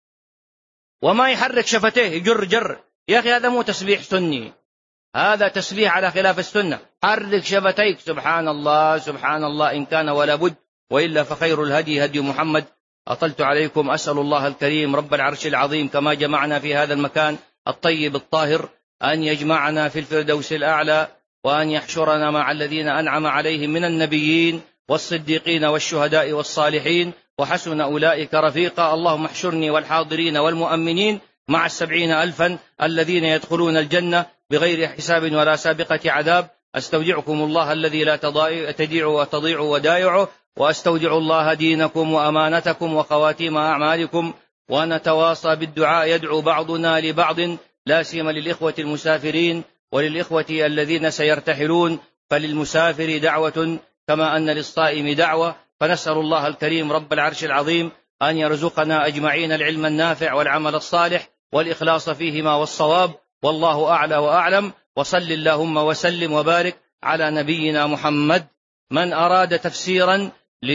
وما يحرك شفتيه، يجر جر. يا أخي هذا مو تسبيح سني، هذا تسبيح على خلاف السنة. حرك شفتيك، سبحان الله سبحان الله إن كان ولا بد، وإلا فخير الهدي هدي محمد. أطلت عليكم، أسأل الله الكريم رب العرش العظيم كما جمعنا في هذا المكان الطيب الطاهر أن يجمعنا في الفردوس الأعلى، وأن يحشرنا مع الذين أنعم عليهم من النبيين والصديقين والشهداء والصالحين، وحسن أولئك رفيقا. اللهم احشرني والحاضرين والمؤمنين مع 70,000 الذين يدخلون الجنة بغير حساب ولا سابقة عذاب. أستودعكم الله الذي لا تضيع وتضيع ودائعه، وأستودع الله دينكم وأمانتكم وخواتيم أعمالكم. ونتواصى بالدعاء يدعو بعضنا لبعض، لا سيما للإخوة المسافرين وللإخوة الذين سيرتحلون. فللمسافر دعوة كما أن للصائم دعوة. فنسأل الله الكريم رب العرش العظيم أن يرزقنا أجمعين العلم النافع والعمل الصالح والإخلاص فيهما والصواب، والله أعلى وأعلم. وصل اللهم وسلم وبارك على نبينا محمد. من أراد تفسيرا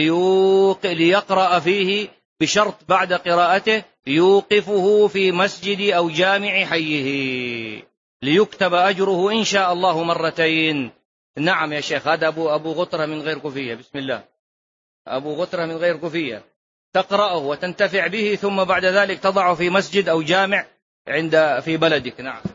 ليقرأ فيه بشرط بعد قراءته يوقفه في مسجد أو جامع حيه ليكتب أجره إن شاء الله 2 مرة. نعم يا شيخ، هذا أبو غطرة من غير كوفية. بسم الله، أبو غطرة من غير كوفية، تقرأه وتنتفع به، ثم بعد ذلك تضعه في مسجد أو جامع في بلدك. نعم.